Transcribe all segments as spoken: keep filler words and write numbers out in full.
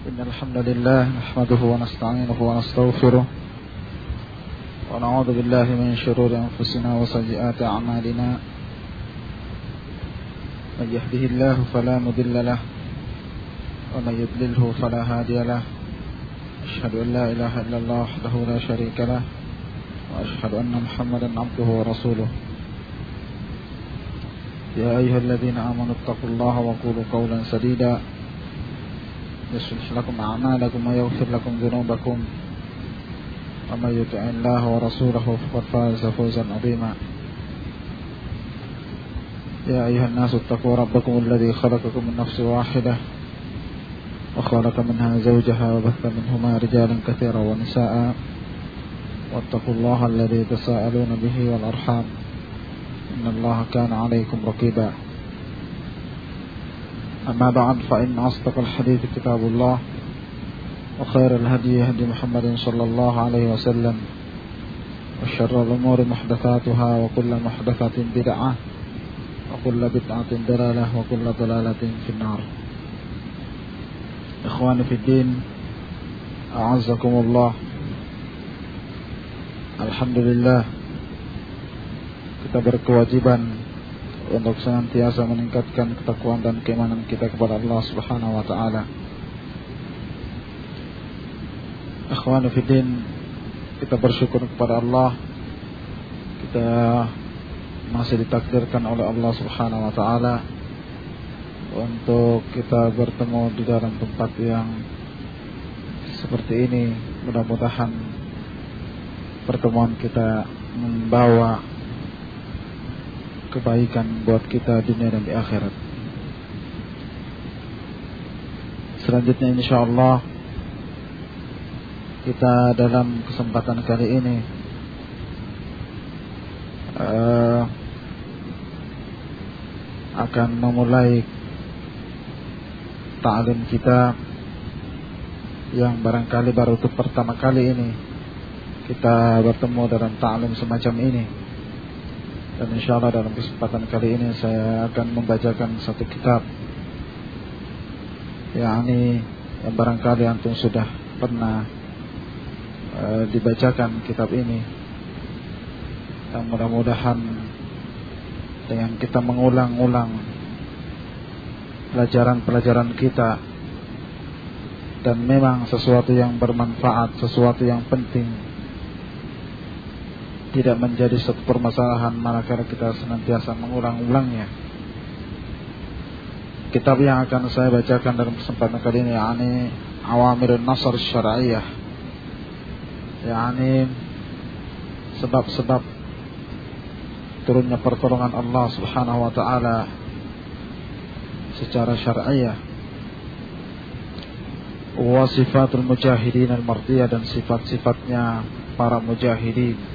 إن الحمد لله نحمده ونستعينه ونستغفره ونعوذ بالله من شرور أنفسنا وسيئات أعمالنا من يهده الله فلا مضل له ومن يضلله فلا هادي له أشهد أن لا إله إلا الله وحده لا شريك له وأشهد أن محمدا عبده ورسوله يا أيها الذين آمنوا اتقوا الله وقولوا قولا سديدا يصلح لكم أعمالكم ويغفر لكم ذنوبكم ومن يطع الله ورسوله فقد فاز فوزا عظيما يا أيها الناس اتقوا ربكم الذي خلقكم من نفس واحدة وخلق منها زوجها وبث منهما رجالا كثيرا ونساء واتقوا الله الذي تساءلون به والأرحام إن الله كان عليكم رقيبا أما بعد فإن أصدق الحديث كتاب الله وخير الهدي هدي محمد صلى الله عليه وسلم وشر الأمور محدثاتها وكل محدثة بدعة وكل بدعة ضلالة وكل ضلالة في النار. إخواني في الدين أعزكم الله. Alhamdulillah, kita berkewajiban untuk senantiasa meningkatkan ketakwaan dan keimanan kita kepada Allah Subhanahu wa taala. Ikhwani fiddin, kita bersyukur kepada Allah, kita masih ditakdirkan oleh Allah Subhanahu wa taala untuk kita bertemu di dalam tempat yang seperti ini. Mudah-mudahan pertemuan kita membawa kebaikan buat kita dunia dan di akhirat. Selanjutnya insyaallah kita dalam kesempatan kali ini uh, akan memulai ta'lim kita yang barangkali baru untuk pertama kali ini kita bertemu dalam ta'lim semacam ini. Dan insyaallah dalam kesempatan kali ini saya akan membacakan satu kitab, yakni yang barangkali antum sudah pernah e, dibacakan kitab ini. Dan mudah-mudahan dengan kita mengulang-ulang pelajaran-pelajaran kita, dan memang sesuatu yang bermanfaat, sesuatu yang penting, tidak menjadi satu permasalahan manakala kita senantiasa mengulang-ulangnya. Kitab yang akan saya bacakan dalam kesempatan kali ini yakni Awamirun Nasr Syar'iyah, yakni sebab-sebab turunnya pertolongan Allah Subhanahu wa taala secara syar'iyah, wa sifatul mujahidin al-mardiyah, dan sifat-sifatnya para mujahidin.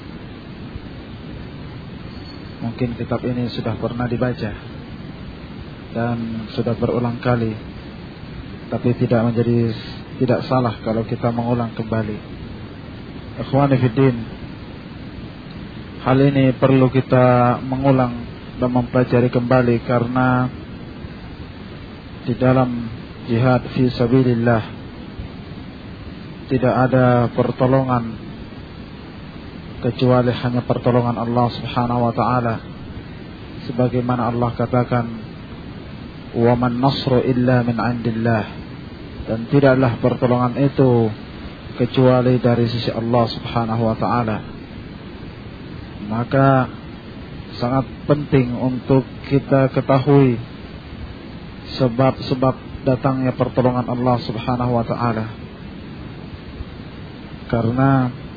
Mungkin kitab ini sudah pernah dibaca dan sudah berulang kali, tapi tidak menjadi tidak salah kalau kita mengulang kembali. Ikhwani fiddin, hal ini perlu kita mengulang dan mempelajari kembali karena di dalam jihad fi sabilillah tidak ada pertolongan kecuali hanya pertolongan Allah Subhanahu wa taala, sebagaimana Allah katakan, wa man nasru illa min indillah, dan tidaklah pertolongan itu kecuali dari sisi Allah Subhanahu wa taala. Maka sangat penting untuk kita ketahui sebab-sebab datangnya pertolongan Allah Subhanahu wa taala, karena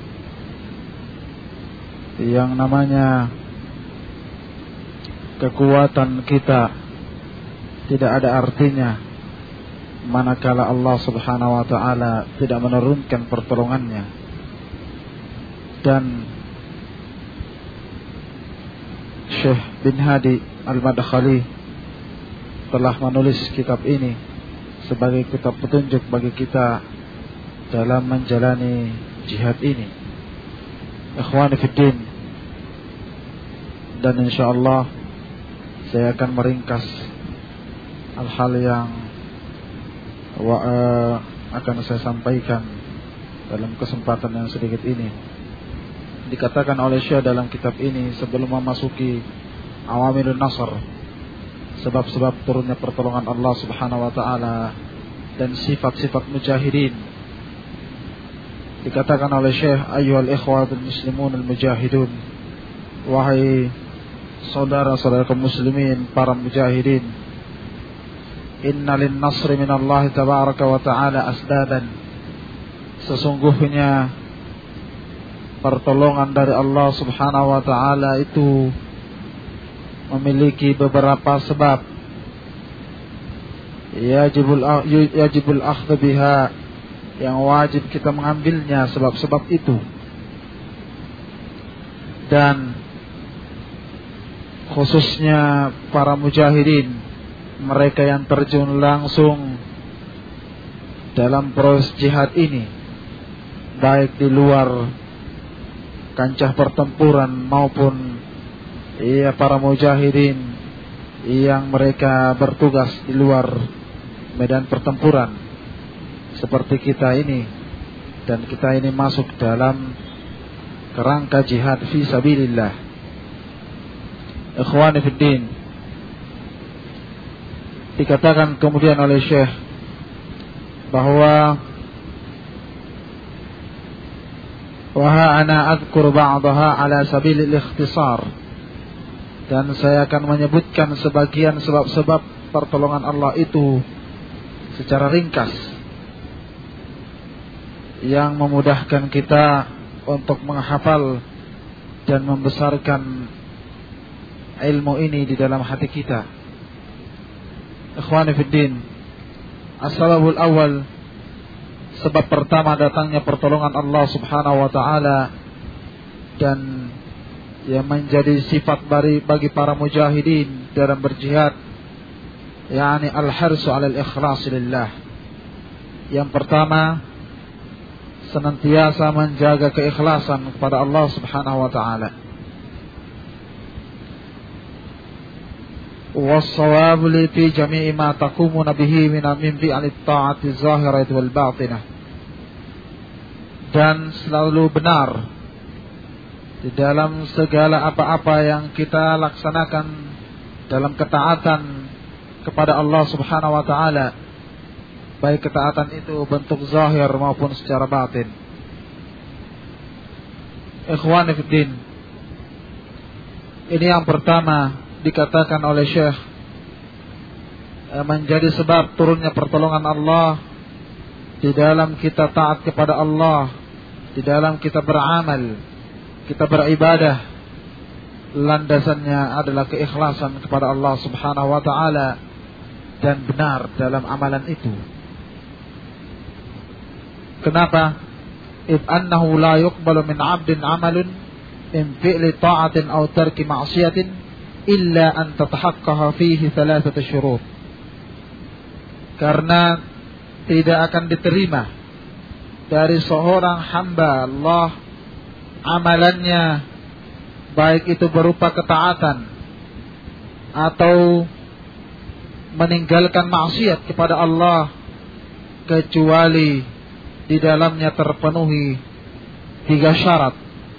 yang namanya kekuatan kita tidak ada artinya manakala Allah Subhanahu wa taala tidak menurunkan pertolongannya. Dan Syekh bin Hadi Al-Madkhali telah menulis kitab ini sebagai kitab petunjuk bagi kita dalam menjalani jihad ini. Ikhwani fiddin, dan insyaallah saya akan meringkas hal-hal yang wa, uh, akan saya sampaikan dalam kesempatan yang sedikit ini. Dikatakan oleh Syekh dalam kitab ini sebelum memasuki Awamilun Nasr, sebab-sebab turunnya pertolongan Allah Subhanahu wa taala dan sifat-sifat mujahidin. Dikatakan oleh Syekh, ayyuhal ikhwatul muslimun al mujahidun, wahai saudara-saudara kaum muslimin para mujahidin, inna lin nasri minallahi tabaraka wa ta'ala asdadan, sesungguhnya pertolongan dari Allah Subhanahu wa ta'ala itu memiliki beberapa sebab. Yajibul yajibul akhdhu biha, yang wajib kita mengambilnya sebab-sebab itu. Dan khususnya para mujahidin, mereka yang terjun langsung dalam proses jihad ini, baik di luar kancah pertempuran maupun ya para mujahidin yang mereka bertugas di luar medan pertempuran seperti kita ini, dan kita ini masuk dalam kerangka jihad fi sabilillah. Ikhwani fid din, dikatakan kemudian oleh Syekh bahwa wa ana adhkur ba'daha ala sabilil ikhtisar, dan saya akan menyebutkan sebagian sebab-sebab pertolongan Allah itu secara ringkas yang memudahkan kita untuk menghafal dan membesarkan ilmu ini di dalam hati kita. Ikhwani fiddin, as-sababul awal, sebab pertama datangnya pertolongan Allah Subhanahu wa taala dan yang menjadi sifat bagi, bagi para mujahidin dalam berjihad, yakni al-harsu 'alal ikhlas lillah. Yang pertama, senantiasa menjaga keikhlasan kepada Allah Subhanahu wa taala. Was-shawab li fi jami'i ma taqumuna bihi min fi'li ta'ati zahirah wal batinah, dan selalu benar di dalam segala apa-apa yang kita laksanakan dalam ketaatan kepada Allah Subhanahu wa taala, baik ketaatan itu bentuk zahir maupun secara batin. Ikhwani fiddin, ini yang pertama dikatakan oleh Syekh menjadi sebab turunnya pertolongan Allah di dalam kita taat kepada Allah, di dalam kita beramal, kita beribadah. Landasannya adalah keikhlasan kepada Allah Subhanahu wa taala dan benar dalam amalan itu. Kenapa? Id annahu la yuqbalu min 'abdin 'amalun min fi'li ta'atin aw tarki ma'siyatin illa an tatahaqqaha fihi thalathatu syurut. Karena tidak akan diterima dari seorang hamba Allah amalannya, baik itu berupa ketaatan atau meninggalkan maksiat kepada Allah, kecuali di dalamnya terpenuhi tiga syarat.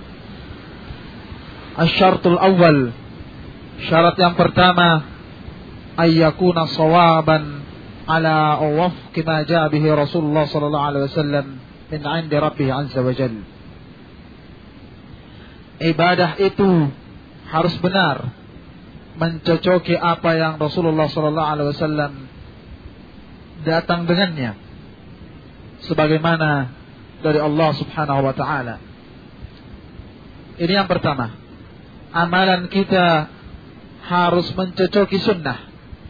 Asy-syaratul awwal, syarat yang pertama, ayyakuna shawaban ala wafqi ma jaa bihi Rasulullah sallallahu alaihi wasallam min 'indi Rabbih 'azza wa jalla. Ibadah itu harus benar, mencocoki apa yang Rasulullah sallallahu alaihi wasallam datang dengannya, sebagaimana dari Allah Subhanahu wa taala. Ini yang pertama. Amalan kita harus mencocoki sunnah,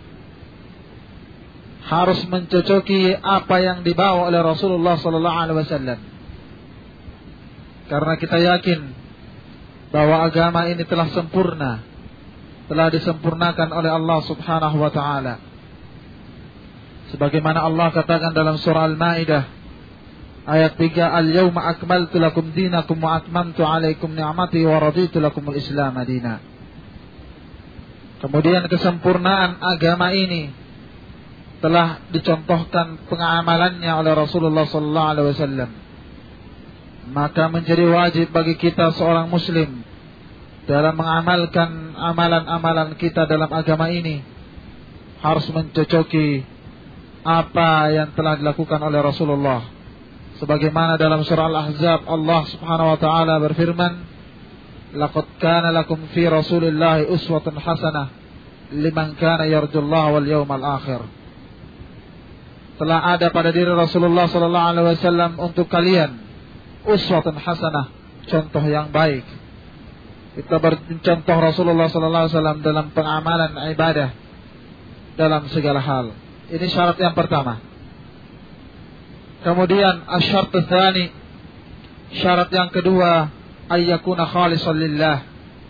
harus mencocoki apa yang dibawa oleh Rasulullah sallallahu alaihi wasallam. Karena kita yakin bahwa agama ini telah sempurna, telah disempurnakan oleh Allah Subhanahu wa taala. Sebagaimana Allah katakan dalam surah Al-Maidah ayat tiga, al-yawma akmaltu lakum dinakum wa atmamtu alaikum ni'mati wa raditu lakumul Islam madina. Kemudian kesempurnaan agama ini telah dicontohkan pengamalannya oleh Rasulullah sallallahu alaihi wasallam, maka menjadi wajib bagi kita seorang muslim dalam mengamalkan amalan-amalan kita dalam agama ini harus mencocoki apa yang telah dilakukan oleh Rasulullah. Sebagaimana dalam surah Al-Ahzab Allah Subhanahu wa taala berfirman, "Laqad kana lakum fi Rasulillahi uswatun hasanah liman kana yarjullaha wal yawmal akhir." Telah ada pada diri Rasulullah sallallahu alaihi wasallam untuk kalian uswatun hasanah, contoh yang baik. Kita bercontoh Rasulullah sallallahu alaihi wasallam dalam pengamalan ibadah dalam segala hal. Ini syarat yang pertama. Kemudian asyarat tsani, syarat yang kedua, ayyakuna khalisan lillah.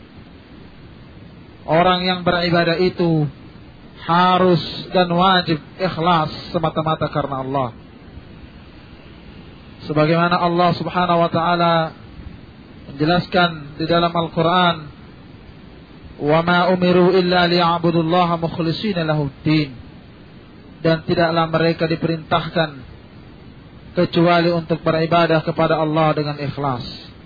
Orang yang beribadah itu harus dan wajib ikhlas semata-mata karena Allah. Sebagaimana Allah Subhanahu wa taala menjelaskan di dalam Al-Qur'an, "Wa ma umiru illa liya'budullaha mukhlishina lahud-din." Dan tidaklah mereka diperintahkan kecuali untuk beribadah kepada Allah dengan ikhlas.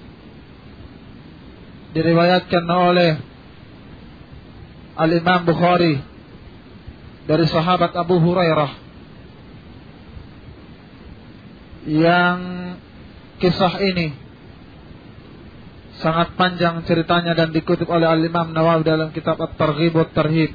Diriwayatkan oleh Al-Imam Bukhari dari sahabat Abu Hurairah yang kisah ini sangat panjang ceritanya dan dikutip oleh Al-Imam Nawawi dalam kitab At-Targhib wa At-Tarhib.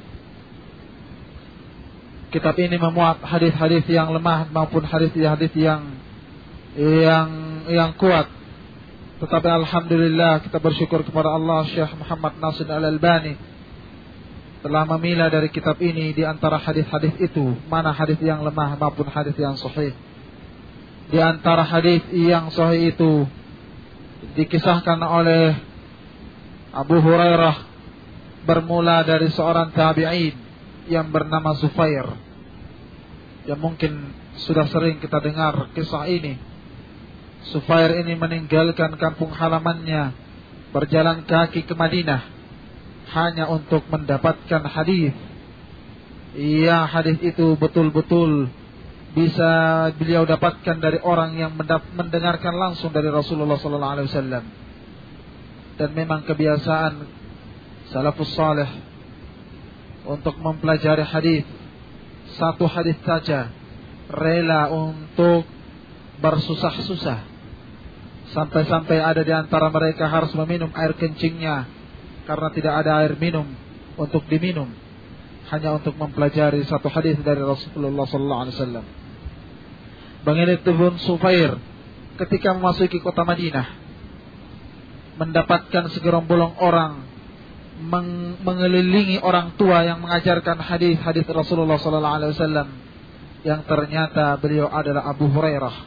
Kitab ini memuat hadis-hadis yang lemah maupun hadis-hadis yang yang yang kuat. Tetapi alhamdulillah kita bersyukur kepada Allah, Syekh Muhammad Nasir Al-Albani telah memilah dari kitab ini di antara hadis-hadis itu mana hadis yang lemah maupun hadis yang sahih. Di antara hadis yang sahih itu dikisahkan oleh Abu Hurairah bermula dari seorang tabi'in yang bernama Zufair, yang mungkin sudah sering kita dengar kisah ini. Zufair ini meninggalkan kampung halamannya, berjalan kaki ke Madinah hanya untuk mendapatkan hadis. Iya, hadis itu betul-betul bisa beliau dapatkan dari orang yang mendengarkan langsung dari Rasulullah sallallahu alaihi wasallam. Dan memang kebiasaan salafus salih untuk mempelajari hadis, satu hadis saja rela untuk bersusah-susah, sampai-sampai ada di antara mereka harus meminum air kencingnya karena tidak ada air minum untuk diminum, hanya untuk mempelajari satu hadis dari Rasulullah sallallahu alaihi wasallam. Begitu pun Zufair ketika memasuki kota Madinah, mendapatkan segerombol orang meng- mengelilingi orang tua yang mengajarkan hadis-hadis Rasulullah sallallahu alaihi wasallam, yang ternyata beliau adalah Abu Hurairah.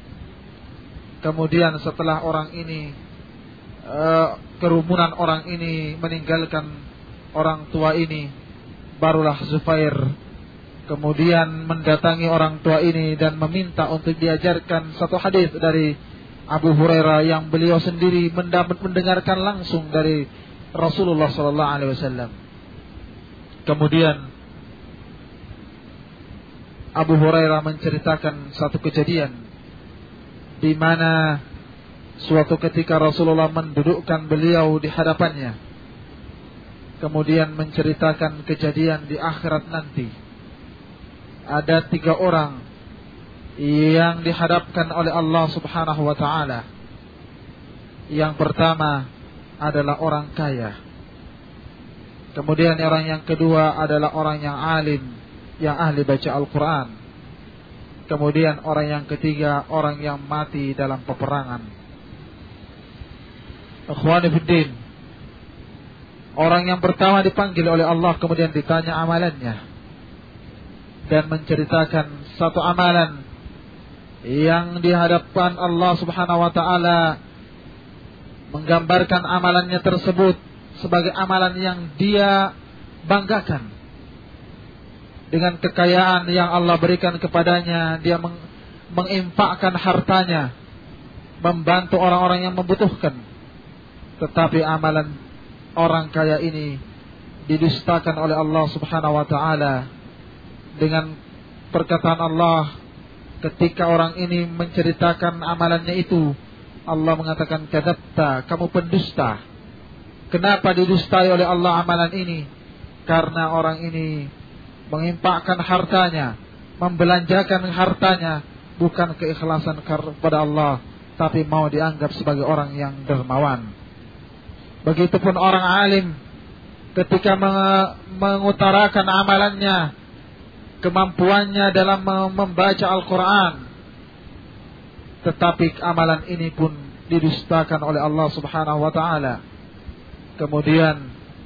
Kemudian setelah orang ini uh, kerumunan orang ini meninggalkan orang tua ini, barulah Zufair kemudian mendatangi orang tua ini dan meminta untuk diajarkan satu hadis dari Abu Hurairah yang beliau sendiri mendapat mendengarkan langsung dari Rasulullah sallallahu alaihi wasallam. Kemudian Abu Hurairah menceritakan satu kejadian di mana suatu ketika Rasulullah mendudukkan beliau di hadapannya, kemudian menceritakan kejadian di akhirat nanti. Ada tiga orang yang dihadapkan oleh Allah Subhanahu wa ta'ala. Yang pertama adalah orang kaya. Kemudian orang yang kedua adalah orang yang alim, yang ahli baca Al-Quran. Kemudian orang yang ketiga, orang yang mati dalam peperangan. Ikhwani fiddin, orang yang pertama dipanggil oleh Allah, kemudian ditanya amalannya dan menceritakan satu amalan yang dihadapkan Allah Subhanahu wa ta'ala, menggambarkan amalannya tersebut sebagai amalan yang dia banggakan. Dengan kekayaan yang Allah berikan kepadanya, dia meng- menginfakkan hartanya, membantu orang-orang yang membutuhkan. Tetapi amalan orang kaya ini didustakan oleh Allah Subhanahu wa ta'ala dengan perkataan Allah ketika orang ini menceritakan amalannya itu, Allah mengatakan kadzabta, kamu pendusta. Kenapa didustai oleh Allah amalan ini? Karena orang ini mengimpakkan hartanya, membelanjakan hartanya bukan keikhlasan kepada Allah, tapi mau dianggap sebagai orang yang dermawan. Begitupun orang alim ketika mengutarakan amalannya, kemampuannya dalam membaca Al-Quran, tetapi amalan ini pun didustakan oleh Allah Subhanahu wa ta'ala. Kemudian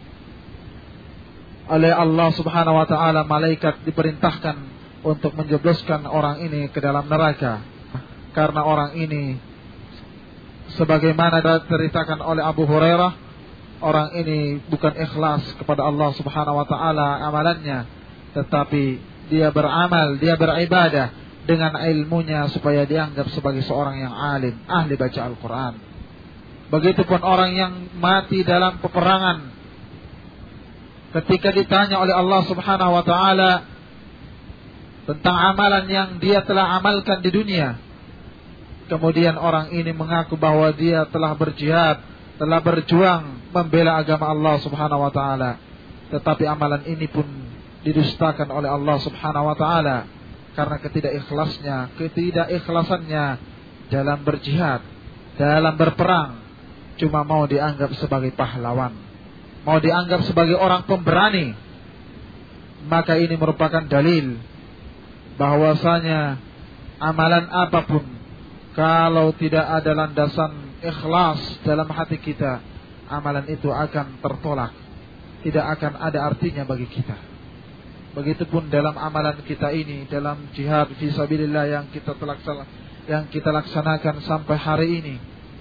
oleh Allah Subhanahu wa ta'ala malaikat diperintahkan untuk menjebloskan orang ini ke dalam neraka. Karena orang ini, sebagaimana diceritakan oleh Abu Hurairah, orang ini bukan ikhlas kepada Allah Subhanahu wa ta'ala amalannya, tetapi dia beramal, dia beribadah dengan ilmunya supaya dianggap sebagai seorang yang alim, ahli baca Al-Quran. Begitupun orang yang mati dalam peperangan, ketika ditanya oleh Allah Subhanahu wa ta'ala tentang amalan yang dia telah amalkan di dunia, kemudian orang ini mengaku bahwa dia telah berjihad, telah berjuang membela agama Allah Subhanahu wa ta'ala, tetapi amalan ini pun didustakan oleh Allah Subhanahu wa ta'ala karena ketidakikhlasnya, ketidakikhlasannya dalam berjihad, dalam berperang, cuma mau dianggap sebagai pahlawan, mau dianggap sebagai orang pemberani. Maka ini merupakan dalil bahwasanya amalan apapun kalau tidak ada landasan ikhlas dalam hati kita, amalan itu akan tertolak, tidak akan ada artinya bagi kita. Begitupun dalam amalan kita ini, dalam jihad fisabilillah yang kita laksanakan, yang kita laksanakan sampai hari ini,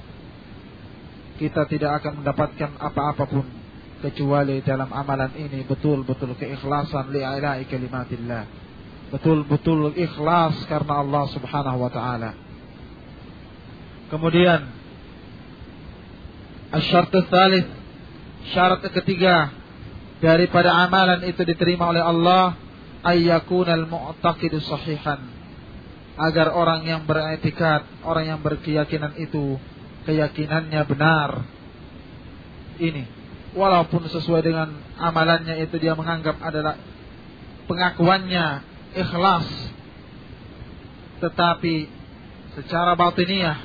kita tidak akan mendapatkan apa-apa pun kecuali dalam amalan ini betul-betul keikhlasan li'ila'i kalimatillah, betul-betul ikhlas karena Allah Subhanahu wa ta'ala. Kemudian asy-syart ats-tsalits, syarat ketiga daripada amalan itu diterima oleh Allah, ayyakunal mu'taqidu sahihan, agar orang yang beriktikad, orang yang berkeyakinan itu keyakinannya benar. Ini walaupun sesuai dengan amalannya itu dia menganggap adalah pengakuannya ikhlas, tetapi secara batiniyah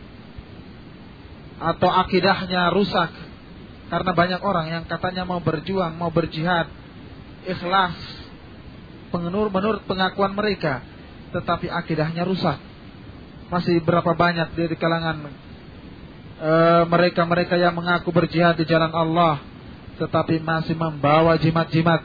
atau akidahnya rusak. Karena banyak orang yang katanya mau berjuang, mau berjihad, ikhlas menurut pengakuan mereka, tetapi akidahnya rusak. Masih berapa banyak dari kalangan e, mereka-mereka yang mengaku berjihad di jalan Allah, tetapi masih membawa jimat-jimat,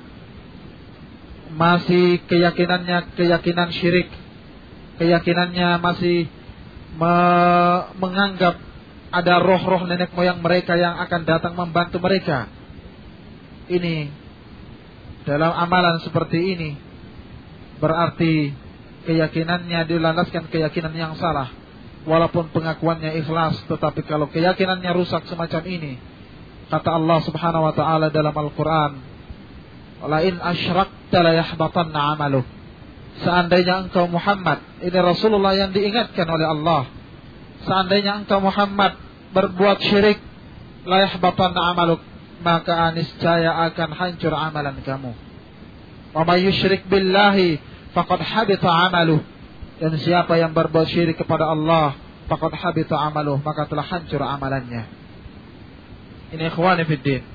masih keyakinannya keyakinan syirik, keyakinannya masih me, menganggap ada roh-roh nenek moyang mereka yang akan datang membantu mereka. Ini dalam amalan seperti ini berarti keyakinannya dilandaskan keyakinan yang salah, walaupun pengakuannya ikhlas, tetapi kalau keyakinannya rusak semacam ini, kata Allah Subhanahu wa ta'ala dalam Al-Quran, la in asyrakta la yahbatanna amaluk. Seandainya engkau Muhammad, ini Rasulullah yang diingatkan oleh Allah, seandainya engkau Muhammad berbuat syirik, la yahbatanna amaluk, maka niscaya akan hancur amalan kamu. Wa may yusyrik billahi faqad habita amaluh, dan siapa yang berbuat syirik kepada Allah, faqad habita amaluh, maka telah hancur amalannya. Ini ikhwani fid din.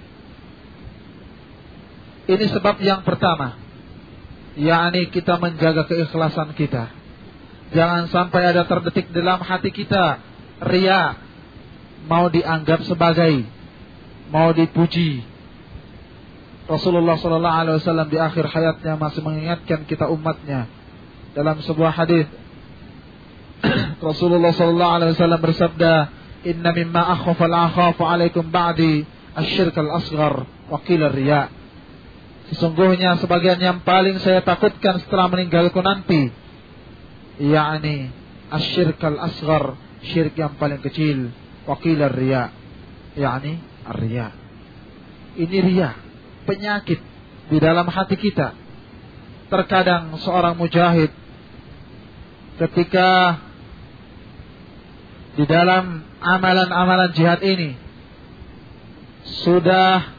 Ini sebab yang pertama, yakni kita menjaga keikhlasan kita. Jangan sampai ada terdetik dalam hati kita riya, mau dianggap sebagai, mau dipuji. Rasulullah sallallahu alaihi wasallam di akhir hayatnya masih mengingatkan kita umatnya dalam sebuah hadis. Rasulullah sallallahu alaihi wasallam bersabda, "Inna mimma akhafu al-akhafu 'alaikum ba'di asy-syirk al-asghar wa qila ar-riya." Sesungguhnya sebagian yang paling saya takutkan setelah meninggalku nanti, yakni asy-syirk al-asghar, syirik yang paling kecil, wa qila ar-riya, yakni ar-riya. Ini riya, penyakit di dalam hati kita. terkadang seorang mujahid ketika di dalam amalan-amalan jihad ini sudah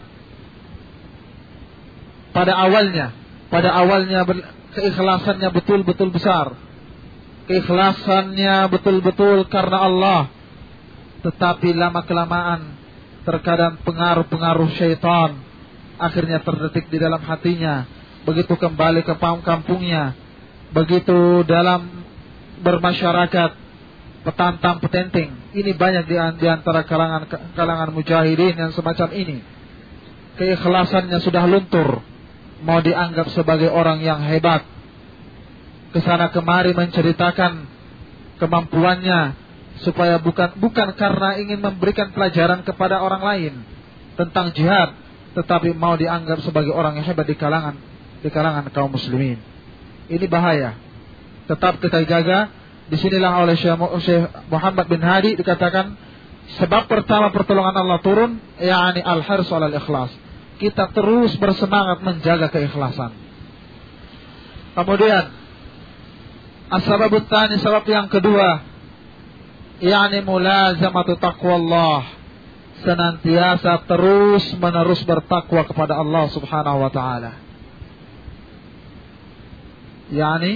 pada awalnya pada awalnya keikhlasannya betul-betul besar, keikhlasannya betul-betul karena Allah, tetapi lama-kelamaan terkadang pengaruh-pengaruh syaitan akhirnya terdetik di dalam hatinya. Begitu kembali ke kampungnya, begitu dalam bermasyarakat, petantang petenting. Ini banyak di antara kalangan kalangan mujahidin yang semacam ini. Keikhlasannya sudah luntur, mau dianggap sebagai orang yang hebat, kesana kemari menceritakan kemampuannya, supaya bukan bukan karena ingin memberikan pelajaran kepada orang lain tentang jihad, tetapi mau dianggap sebagai orang yang hebat di kalangan di kalangan kaum muslimin. Ini bahaya. Tetap kita jaga. Disinilah oleh Syekh Muhammad bin Hadi dikatakan sebab pertama pertolongan Allah turun, yakni al-hirs 'alal ikhlas. Kita terus bersemangat menjaga keikhlasan. Kemudian as-sababut tsani, sebab yang kedua, yakni mulazamatu taqwallah, senantiasa terus menerus bertakwa kepada Allah Subhanahu wa taala. yakni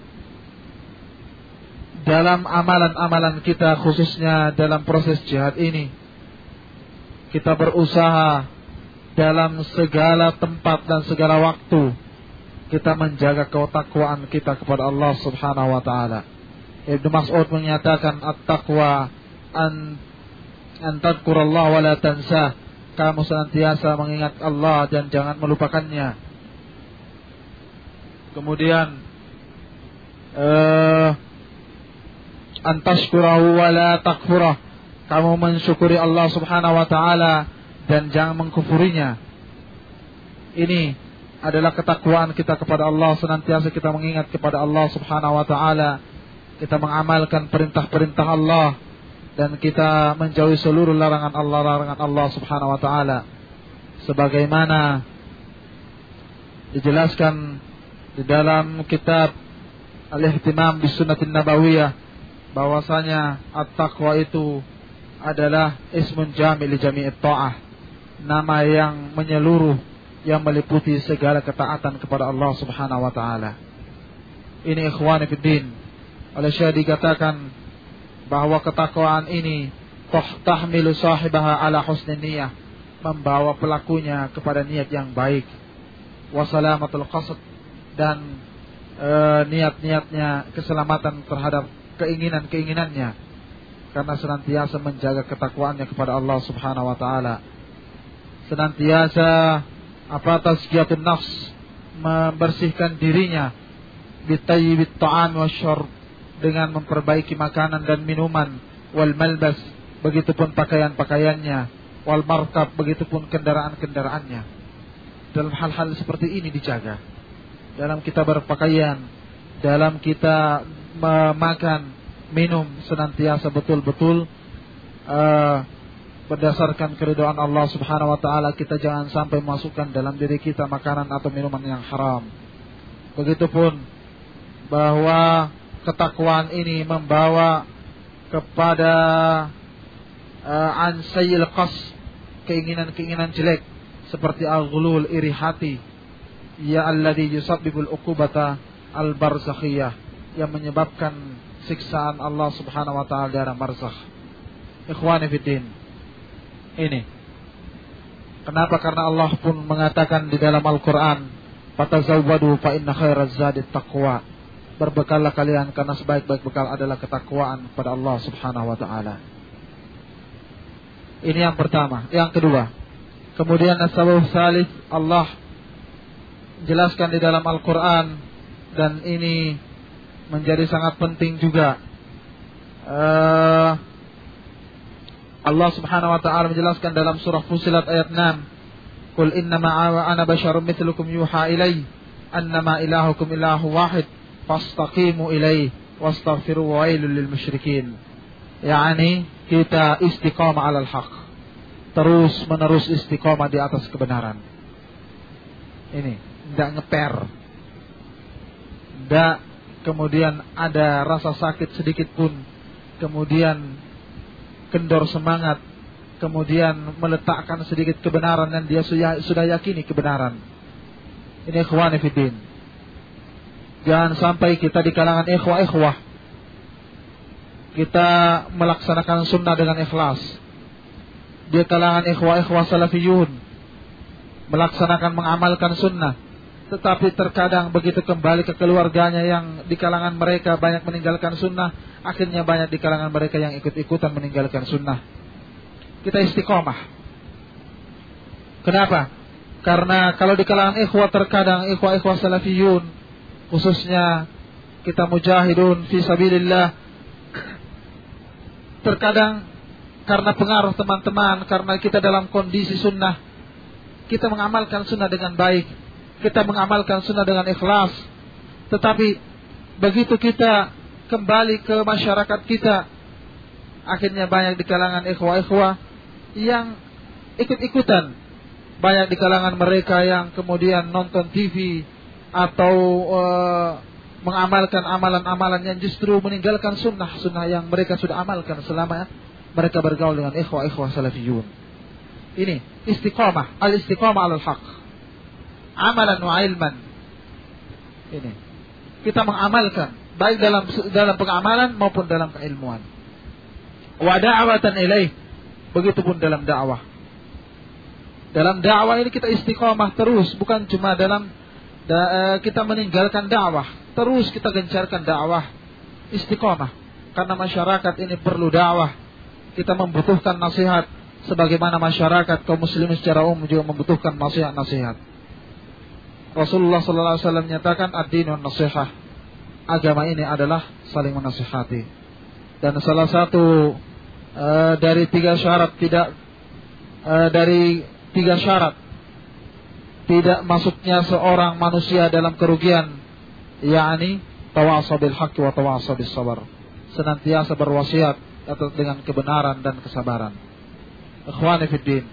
dalam amalan-amalan kita, khususnya dalam proses jihad ini, kita berusaha dalam segala tempat dan segala waktu kita menjaga ketakwaan kita kepada Allah Subhanahu wa taala. Ibnu Mas'ud menyatakan at-taqwa an an tadhkurallah wa la tansah. Kamu senantiasa mengingat Allah dan jangan melupakannya. Kemudian uh, an tashkurahu wa la takfurah. Kamu mensyukuri Allah Subhanahu wa taala dan jangan mengkufurinya. Ini adalah ketakwaan kita kepada Allah. Senantiasa kita mengingat kepada Allah Subhanahu wa taala, kita mengamalkan perintah-perintah Allah, dan kita menjauhi seluruh larangan Allah, larangan Allah Subhanahu wa taala. Sebagaimana dijelaskan di dalam kitab Al-Ihtimam bis Sunnatin Nabawiyah, bahwasanya at-taqwa itu adalah ismun jami' li jami'it ta'ah, nama yang menyeluruh yang meliputi segala ketaatan kepada Allah Subhanahu wa taala. Ini ikhwani fiddin, oleh Syekh dikatakan bahwa ketakwaan ini tahmilu sahibaha ala husni niyah, membawa pelakunya kepada niat yang baik, wa salamatul qasd, dan e, niat-niatnya keselamatan terhadap keinginan-keinginannya, karena senantiasa menjaga ketakwaannya kepada Allah Subhanahu wa taala. Senantiasa apa tazkiyatun nafs, membersihkan dirinya, bitayyibit ta'am wasyarb, dengan memperbaiki makanan dan minuman, wal malbas, begitupun pakaian-pakaiannya, wal markab, begitupun kendaraan-kendaraannya. Dalam hal-hal seperti ini dijaga. Dalam kita berpakaian, dalam kita memakan, minum, senantiasa betul-betul uh, berdasarkan keridhaan Allah Subhanahu wa taala. Kita jangan sampai masukkan dalam diri kita makanan atau minuman yang haram. Begitupun bahwa ketakwaan ini membawa kepada uh, an sayyil qas, keinginan-keinginan jelek seperti al-ghulul, iri hati, ya alladhi yusabbibul uqubata al-barzakhiyah, yang menyebabkan siksaan Allah Subhanahu wa taala dalam barzakh. Ikhwani fiddin, ini kenapa? Karena Allah pun mengatakan di dalam Al-Qur'an, fatazawwadu fa inna khairaz zadit taqwa, berbekallah kalian karena sebaik-baik bekal adalah ketakwaan kepada Allah Subhanahu wa taala. Ini yang pertama. Yang kedua, kemudian as-sabab salih, Allah jelaskan di dalam Al-Qur'an, dan ini menjadi sangat penting juga. Uh, Allah Subhanahu wa taala menjelaskan dalam surah Fussilat ayat enam, "Qul innama ana basyarum mithlukum yuha ilai annama ilahukum ilahu wahid fastaqimu ilaihi wastaghfiru wa wailul lil musyrikin." yakni kita istiqamah 'alal haq, terus menerus istiqamah di atas kebenaran. Ini tidak ngeper. tidak kemudian ada rasa sakit sedikit pun, kemudian kendor semangat, kemudian meletakkan sedikit kebenaran dan dia sudah, sudah yakini kebenaran. Ini ikhwani fiddin. Jangan sampai kita di kalangan ikhwah-ikhwah kita melaksanakan sunnah dengan ikhlas. Di kalangan ikhwah-ikhwah salafiyun melaksanakan mengamalkan sunnah, tetapi terkadang begitu kembali ke keluarganya yang di kalangan mereka banyak meninggalkan sunnah, akhirnya banyak di kalangan mereka yang ikut-ikutan meninggalkan sunnah. Kita istiqomah. Kenapa? Karena kalau di kalangan ikhwah terkadang ikhwah-ikhwah salafiyun, khususnya kita mujahidun fi sabilillah, terkadang karena pengaruh teman-teman, karena kita dalam kondisi sunnah, kita mengamalkan sunnah dengan baik, kita mengamalkan sunnah dengan ikhlas. Tetapi begitu kita kembali ke masyarakat kita, akhirnya banyak di kalangan ikhwah-ikhwah yang ikut-ikutan. Banyak di kalangan mereka yang kemudian nonton T V atau uh, mengamalkan amalan-amalan yang justru meninggalkan sunnah-sunnah yang mereka sudah amalkan selama mereka bergaul dengan ikhwah-ikhwah salafiyun. Ini istiqamah, al-istiqamah al-haq, amalan wa ilman. Ini kita mengamalkan baik dalam dalam pengamalan maupun dalam keilmuan. Wa da'watan ilaih, begitupun dalam dakwah. Dalam dakwah ini kita istiqamah terus, bukan cuma dalam da, uh, kita meninggalkan dakwah, terus kita gencarkan dakwah, istiqamah. Karena masyarakat ini perlu dakwah. Kita membutuhkan nasihat, sebagaimana masyarakat kaum muslimin secara umum juga membutuhkan nasihat-nasihat. Rasulullah sallallahu alaihi wasallam menyatakan ad-dinun nasihah. Agama ini adalah saling menasihati. Dan salah satu uh, dari tiga syarat tidak uh, dari tiga syarat tidak masuknya seorang manusia dalam kerugian, yakni tawassaw bil haqqi wa tawassaw bis sabar. Senantiasa berwasiat atau dengan kebenaran dan kesabaran. Ikhwani fiddin,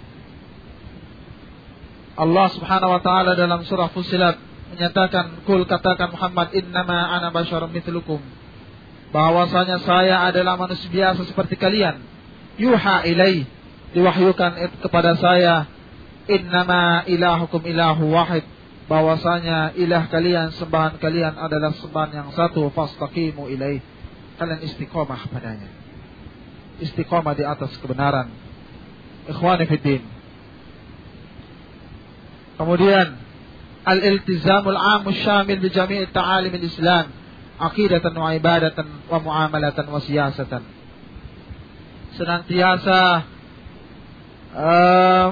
Allah Subhanahu wa taala dalam surah Fussilat menyatakan, "Qul, katakan Muhammad, innama ana basyarun mithlukum." Bahwasanya saya adalah manusia biasa seperti kalian. Yuha ilai, diwahyukan kepada saya, innama ilahukum ilahu wahid, bahwasanya ilah kalian, sembahan kalian adalah sembahan yang satu, fastaqimu ilaih, kalian istiqomah padanya. Istiqomah di atas kebenaran. Ikhwani fiddin. Kemudian al-iltizamul 'amul syamil bi jami' ta'alim al-Islam, aqidatan wa ibadatan wa muamalatan wa siyasatan. Senantiasa uh,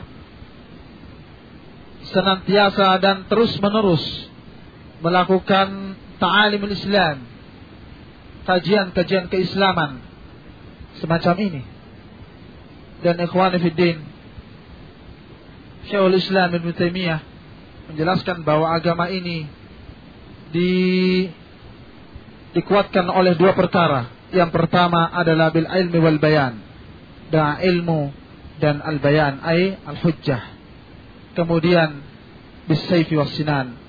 senantiasa dan terus-menerus melakukan ta'alim al-Islam, kajian-kajian keislaman semacam ini. Dan ikhwani fiddin, Syekhul Islam Ibnu Taimiyah menjelaskan bahwa agama ini di, dikuatkan oleh dua perkara. Yang pertama adalah bil ilmi wal bayan, dengan ilmu dan al bayan, ay al hujjah. Kemudian bis sayfi was sinan.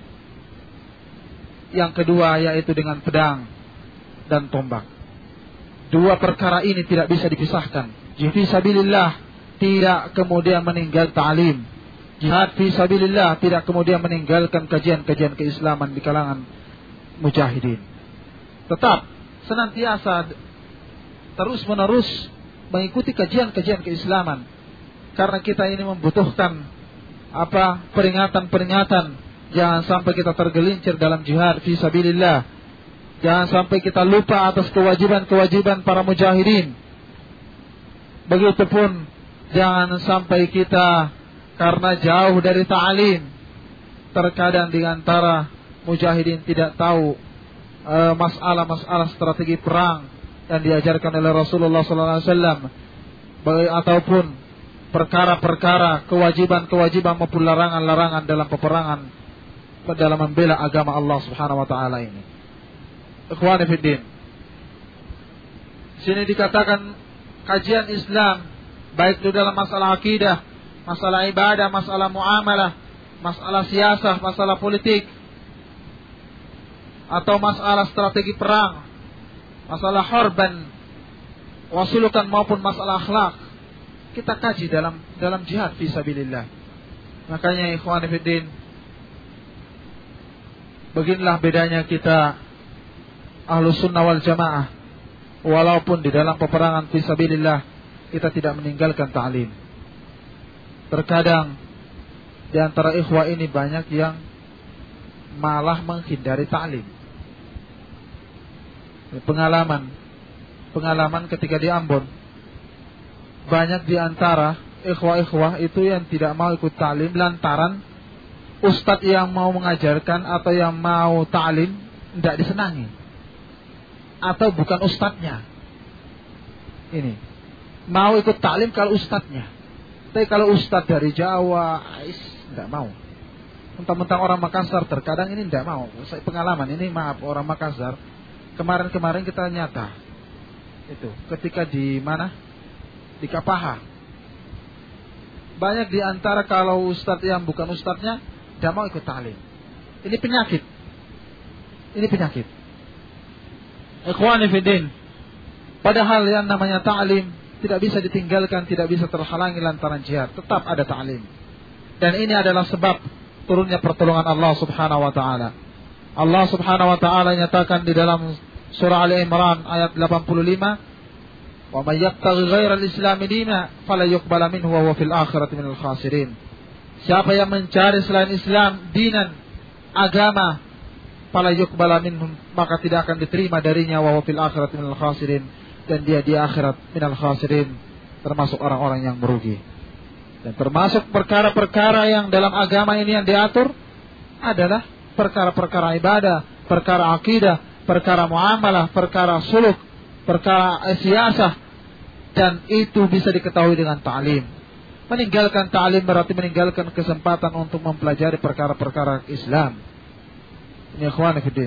Yang kedua yaitu dengan pedang dan tombak. Dua perkara ini tidak bisa dipisahkan. Jihad fi sabilillah tidak kemudian meninggal ta'lim. Jihad fi sabilillah tidak kemudian meninggalkan kajian-kajian keislaman di kalangan mujahidin. Tetap senantiasa terus-menerus mengikuti kajian-kajian keislaman, karena kita ini membutuhkan apa peringatan-peringatan. Jangan sampai kita tergelincir dalam jihad fi sabilillah. Jangan sampai kita lupa atas kewajiban-kewajiban para mujahidin. Begitupun jangan sampai kita karena jauh dari ta'lim, terkadang di antara mujahidin tidak tahu e, masalah-masalah strategi perang yang diajarkan oleh Rasulullah sallallahu alaihi wasallam, ataupun perkara-perkara kewajiban-kewajiban maupun larangan-larangan dalam peperangan, dalam membela agama Allah Subhanahu wa taala ini. Ikhwani fiddin, sini dikatakan kajian Islam baik itu dalam masalah akidah, masalah ibadah, masalah muamalah, masalah siasah, masalah politik, atau masalah strategi perang, masalah harban, wasulukan maupun masalah akhlak, kita kaji dalam dalam jihad fisabilillah. Makanya ikhwan fillah, beginilah bedanya kita Ahlus Sunnah wal Jamaah. Walaupun di dalam peperangan fisabilillah kita tidak meninggalkan ta'lim. Terkadang di antara ikhwah ini banyak yang malah menghindari ta'lim. Pengalaman Pengalaman ketika di Ambon, banyak di antara ikhwah-ikhwah itu yang tidak mau ikut ta'lim lantaran ustadz yang mau mengajarkan atau yang mau ta'lim tidak disenangi, atau bukan ustadznya. Ini mau ikut ta'lim kalau ustadznya, tapi kalau ustadz dari Jawa, ais tidak mau. Mentang-mentang orang Makassar, terkadang ini tidak mau. Saya pengalaman ini, maaf, orang Makassar kemarin-kemarin kita nyata itu ketika di mana, di Kapaha, banyak di antara kalau ustadz yang bukan ustadznya tidak mau ikut ta'lim. Ini penyakit. Ini penyakit. Ikhwani fiddin, padahal yang namanya ta'lim tidak bisa ditinggalkan, tidak bisa terhalangi lantaran jihad. Tetap ada ta'lim. Dan ini adalah sebab turunnya pertolongan Allah Subhanahu wa taala. Allah Subhanahu wa taala nyatakan di dalam surah Ali Imran ayat delapan puluh lima, "Wa may yabtaghi ghairal islami dina fala yuqbala minhu wa huwa fil akhirati minal khasirin." Siapa yang mencari selain Islam dinan, agama, fala yuqbala minhum, maka tidak akan diterima darinya, wa huwa fil akhirati minal khasirin, dan dia di akhirat minal khasirin, termasuk orang-orang yang merugi. Dan termasuk perkara-perkara yang dalam agama ini yang diatur adalah perkara-perkara ibadah, perkara akidah, perkara muamalah, perkara suluk, perkara siyasah, dan itu bisa diketahui dengan ta'lim. Meninggalkan ta'lim berarti meninggalkan kesempatan untuk mempelajari perkara-perkara Islam. Ini ikhwan fillah.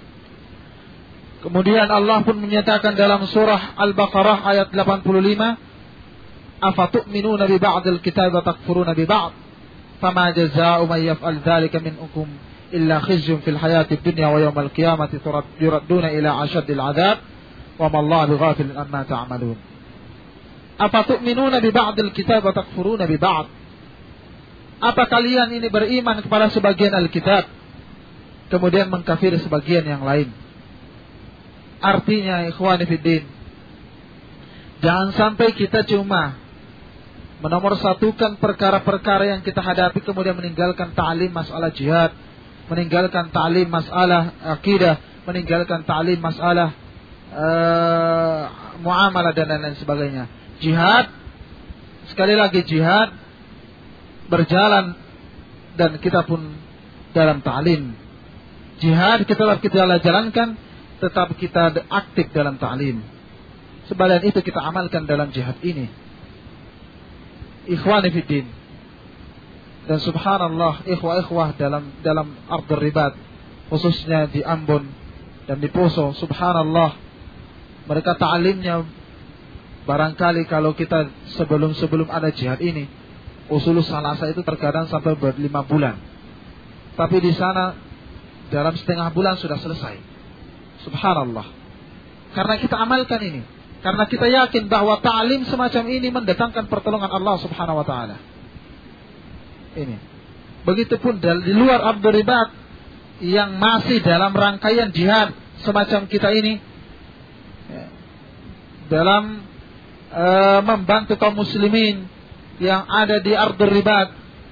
Kemudian Allah pun menyatakan dalam surah Al-Baqarah ayat delapan puluh lima, "Afatu'minuna bi ba'dil kitab wa takfuruna bi ba'd? Fama jazaa'u man yaf'al dzalika minkum illa khizyun fil hayatid dunya wa yawmal qiyamati turadduna ila ashaddil 'adzab wa ma Allahu bighafilin amma ta'malun." Afatu'minuna bi ba'dil kitab wa takfuruna bi ba'd? Apa kalian ini beriman kepada sebagian Alkitab kemudian mengkafiri sebagian yang lain? Artinya ikhwani fiddin, jangan sampai kita cuma menomorsatukan perkara-perkara yang kita hadapi kemudian meninggalkan ta'lim masalah jihad, meninggalkan ta'lim masalah akidah, meninggalkan ta'lim masalah uh, muamalah dan lain-lain sebagainya. Jihad, sekali lagi jihad berjalan dan kita pun dalam ta'lim. Jihad kita kita jalankan, tetap kita aktif dalam ta'lim. Sebalian itu kita amalkan dalam jihad ini. Ikhwani fiddin. Dan subhanallah, ikhwah-ikhwah dalam dalam ardul ribat, khususnya di Ambon dan di Poso, subhanallah, mereka ta'limnya barangkali kalau kita sebelum-sebelum ada jihad ini, usul salasa itu terkadang sampai berlima bulan. Tapi di sana dalam setengah bulan sudah selesai. Subhanallah. Karena kita amalkan ini. Karena kita yakin bahwa ta'lim semacam ini mendatangkan pertolongan Allah Subhanahu wa taala. Ini. Begitupun di luar Abdul Ribat yang masih dalam rangkaian jihad semacam kita ini, dalam e, membantu kaum muslimin yang ada di Ardul Ribat,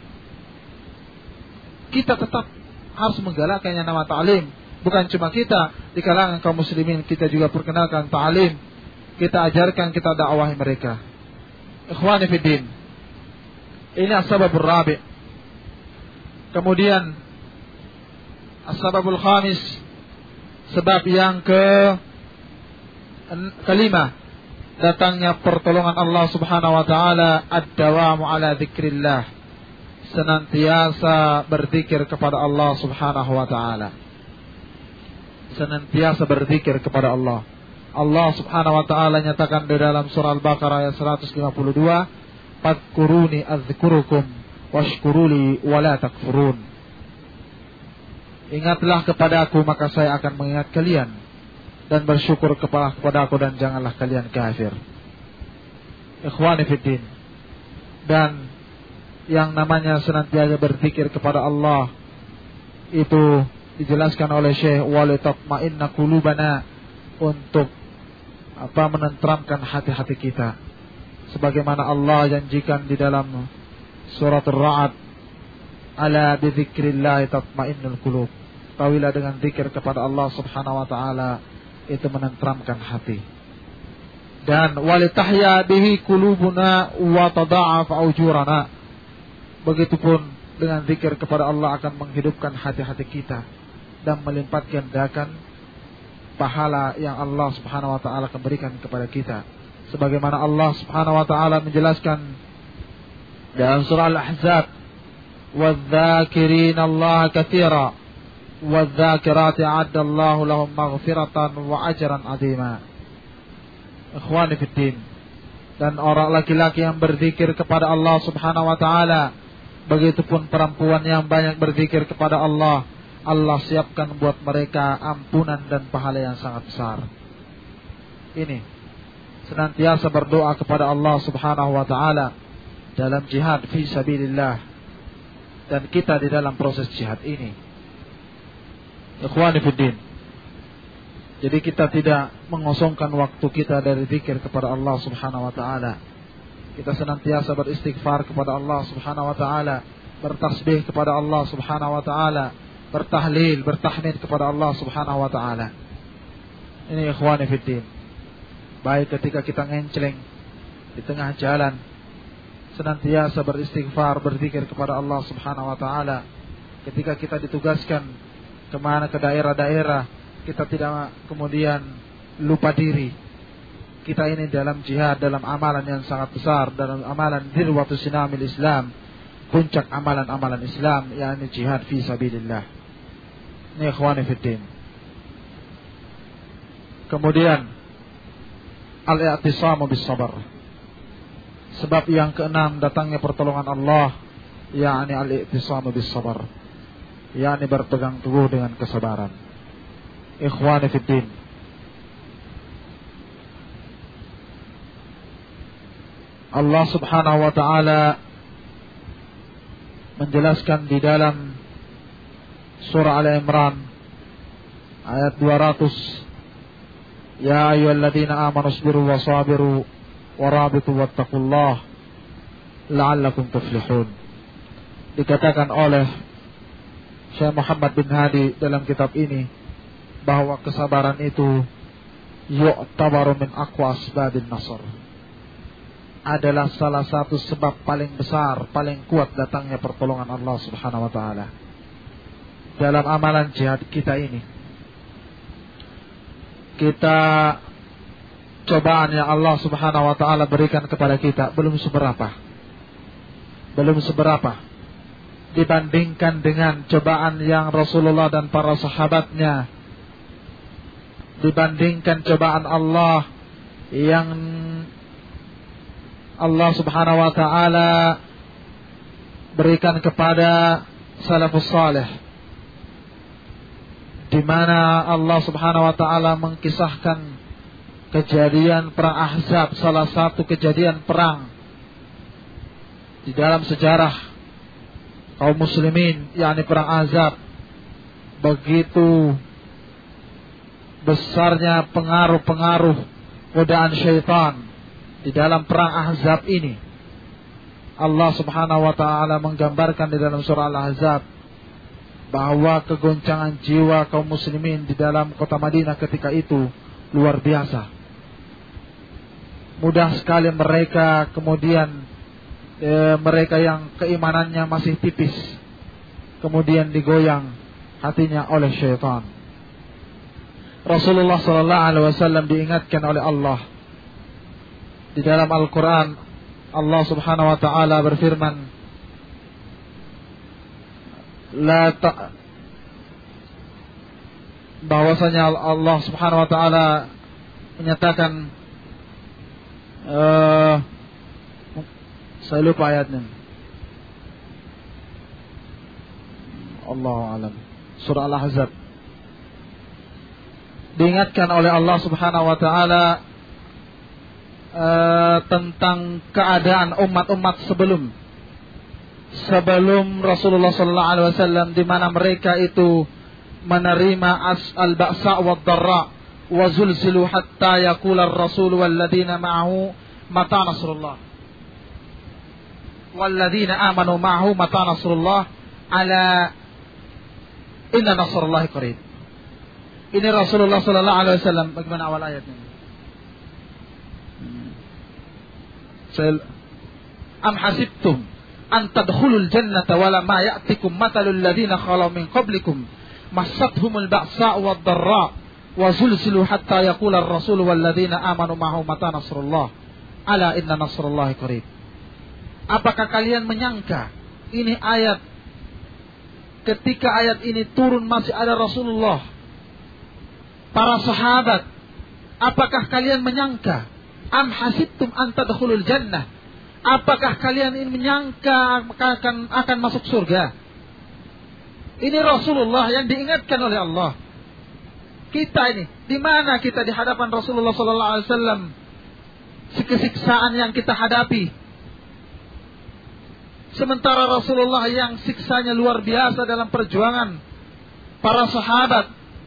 kita tetap harus menggalakkan yang nama ta'lim. Bukan cuma kita, di kalangan kaum muslimin kita juga perkenalkan ta'lim, kita ajarkan, kita dakwahi mereka. Ikhwani fiddin, ini as-sababul rabi'. Kemudian as-sababul khamis, sebab yang ke kelima, datangnya pertolongan Allah Subhanahu wa taala, ad-dawamu ala dzikrillah, senantiasa berzikir kepada Allah Subhanahu wa taala. Senantiasa berzikir kepada Allah. Allah Subhanahu wa taala nyatakan di dalam surah Al-Baqarah ayat seratus lima puluh dua, "Fadhkuruni adzkurukum washkuruli wa la takfurun." Ingatlah kepada aku, maka saya akan mengingat kalian, dan bersyukur kepada kepada aku, dan janganlah kalian kafir. Ikhwani fiddin. Dan yang namanya senantiasa berzikir kepada Allah itu dijelaskan oleh Syekh, walitatma'inna qulubana, untuk apa, menenteramkan hati-hati kita. Sebagaimana Allah janjikan di dalam surat Ar-Ra'd, ala bidzikrillah tatma'innul qulub. Tahuilah dengan zikir kepada Allah Subhanahu wa taala itu menenteramkan hati. Dan walitahya bihi qulubuna wa tada'af aujurana. Begitupun dengan zikir kepada Allah akan menghidupkan hati-hati kita dan melipat gandakan pahala yang Allah Subhanahu wa taala akan berikan kepada kita. Sebagaimana Allah Subhanahu wa taala menjelaskan dalam surah Al-Ahzab, "Wadz-dzakirina Allah katsira wadz-dzakirati 'adda Allahu lahum maghfiratan wa ajran 'azima." Ikhwani fiddin. Dan orang laki-laki yang berzikir kepada Allah Subhanahu wa taala, begitupun perempuan yang banyak berzikir kepada Allah, Allah siapkan buat mereka ampunan dan pahala yang sangat besar. Ini senantiasa berdoa kepada Allah Subhanahu wa taala dalam jihad fi sabilillah, dan kita di dalam proses jihad ini. Ikhwani fiddin. Jadi kita tidak mengosongkan waktu kita dari zikir kepada Allah Subhanahu wa taala. Kita senantiasa beristighfar kepada Allah Subhanahu wa taala, bertasbih kepada Allah Subhanahu wa taala, bertahlil, bertahmid kepada Allah Subhanahu wa taala. Ini ikhwani fiddin. Baik ketika kita ngencleng di tengah jalan, senantiasa beristighfar, berzikir kepada Allah Subhanahu wa taala. Ketika kita ditugaskan kemana, ke daerah-daerah, kita tidak kemudian lupa diri. Kita ini dalam jihad, dalam amalan yang sangat besar, dalam amalan dzirwatu sinamil Islam, puncak amalan-amalan Islam, yakni jihad fi sabilillah. Ini ikhwani fiddin. Kemudian al-i'tisamu bis sabar. Sebab yang keenam datangnya pertolongan Allah, yakni al-i'tisamu bis sabar, yakni berpegang teguh dengan kesabaran. Ikhwani fiddin. Allah Subhanahu wa taala menjelaskan di dalam surah Al-Imran ayat dua ratus, ya ayyuhalladzina amanu sabiru wasabiru warabitu wattaqullah la'allakum tuflihun. Dikatakan oleh Syekh Muhammad bin Hadi dalam kitab ini bahwa kesabaran itu yu'tabaru min aqwa asbabin nasr, adalah salah satu sebab paling besar, paling kuat datangnya pertolongan Allah Subhanahu wa taala dalam amalan jihad kita ini. Kita, cobaan yang Allah Subhanahu wa taala berikan kepada kita belum seberapa. Belum seberapa dibandingkan dengan cobaan yang Rasulullah dan para sahabatnya, dibandingkan cobaan Allah yang Allah Subhanahu wa taala berikan kepada salafus salih, di mana Allah Subhanahu wa taala mengkisahkan kejadian perang Ahzab, salah satu kejadian perang di dalam sejarah kaum muslimin, yakni perang Ahzab. Begitu besarnya pengaruh-pengaruh godaan syaitan di dalam perang Ahzab ini. Allah Subhanahu wa taala menggambarkan di dalam surah Al-Ahzab bahwa kegoncangan jiwa kaum muslimin di dalam kota Madinah ketika itu luar biasa. Mudah sekali mereka kemudian e, mereka yang keimanannya masih tipis kemudian digoyang hatinya oleh syaitan. Rasulullah sallallahu alaihi wasallam diingatkan oleh Allah di dalam Al-Quran. Allah Subhanahu wa taala berfirman, la ta bahwasanya Allah Subhanahu wa taala menyatakan, uh, saya lupa ayatnya, Allahu a'lam. surah Al-Ahzab. Diingatkan oleh Allah Subhanahu wa taala uh, tentang keadaan umat-umat sebelum sebelum Rasulullah sallallahu alaihi wasallam, di mana mereka itu menerima as al-ba'sa wad-dharra wa zulzilu hatta yaqula ar-rasul wal ladina ma'ahu mata nasrullah wal ladina amanu ma'ahu mata nasrullah ala inna nasrullahi qarib. Ini Rasulullah sallallahu alaihi wasallam. Bagaimana awal ayatnya? Am hasibtum an tadkhulul jannata wala ma ya'tikum mathalul ladzina khalu min qablikum massathumul ba'sa wad-dharra wa zulzilu hatta yaqula ar-rasul wal ladzina amanu ma'ahu mata nasrullah ala inna nasrullahi qarib. Apakah kalian menyangka ini ayat, ketika ayat ini turun masih ada Rasulullah, para sahabat, apakah kalian menyangka am hasibtum an tadkhulul jannah, apakah kalian ini menyangka akan akan masuk surga? Ini Rasulullah yang diingatkan oleh Allah. Kita ini, di mana kita di hadapan Rasulullah sallallahu alaihi wasallam, siksa-siksaan yang kita hadapi. Sementara Rasulullah yang siksanya luar biasa dalam perjuangan, para sahabat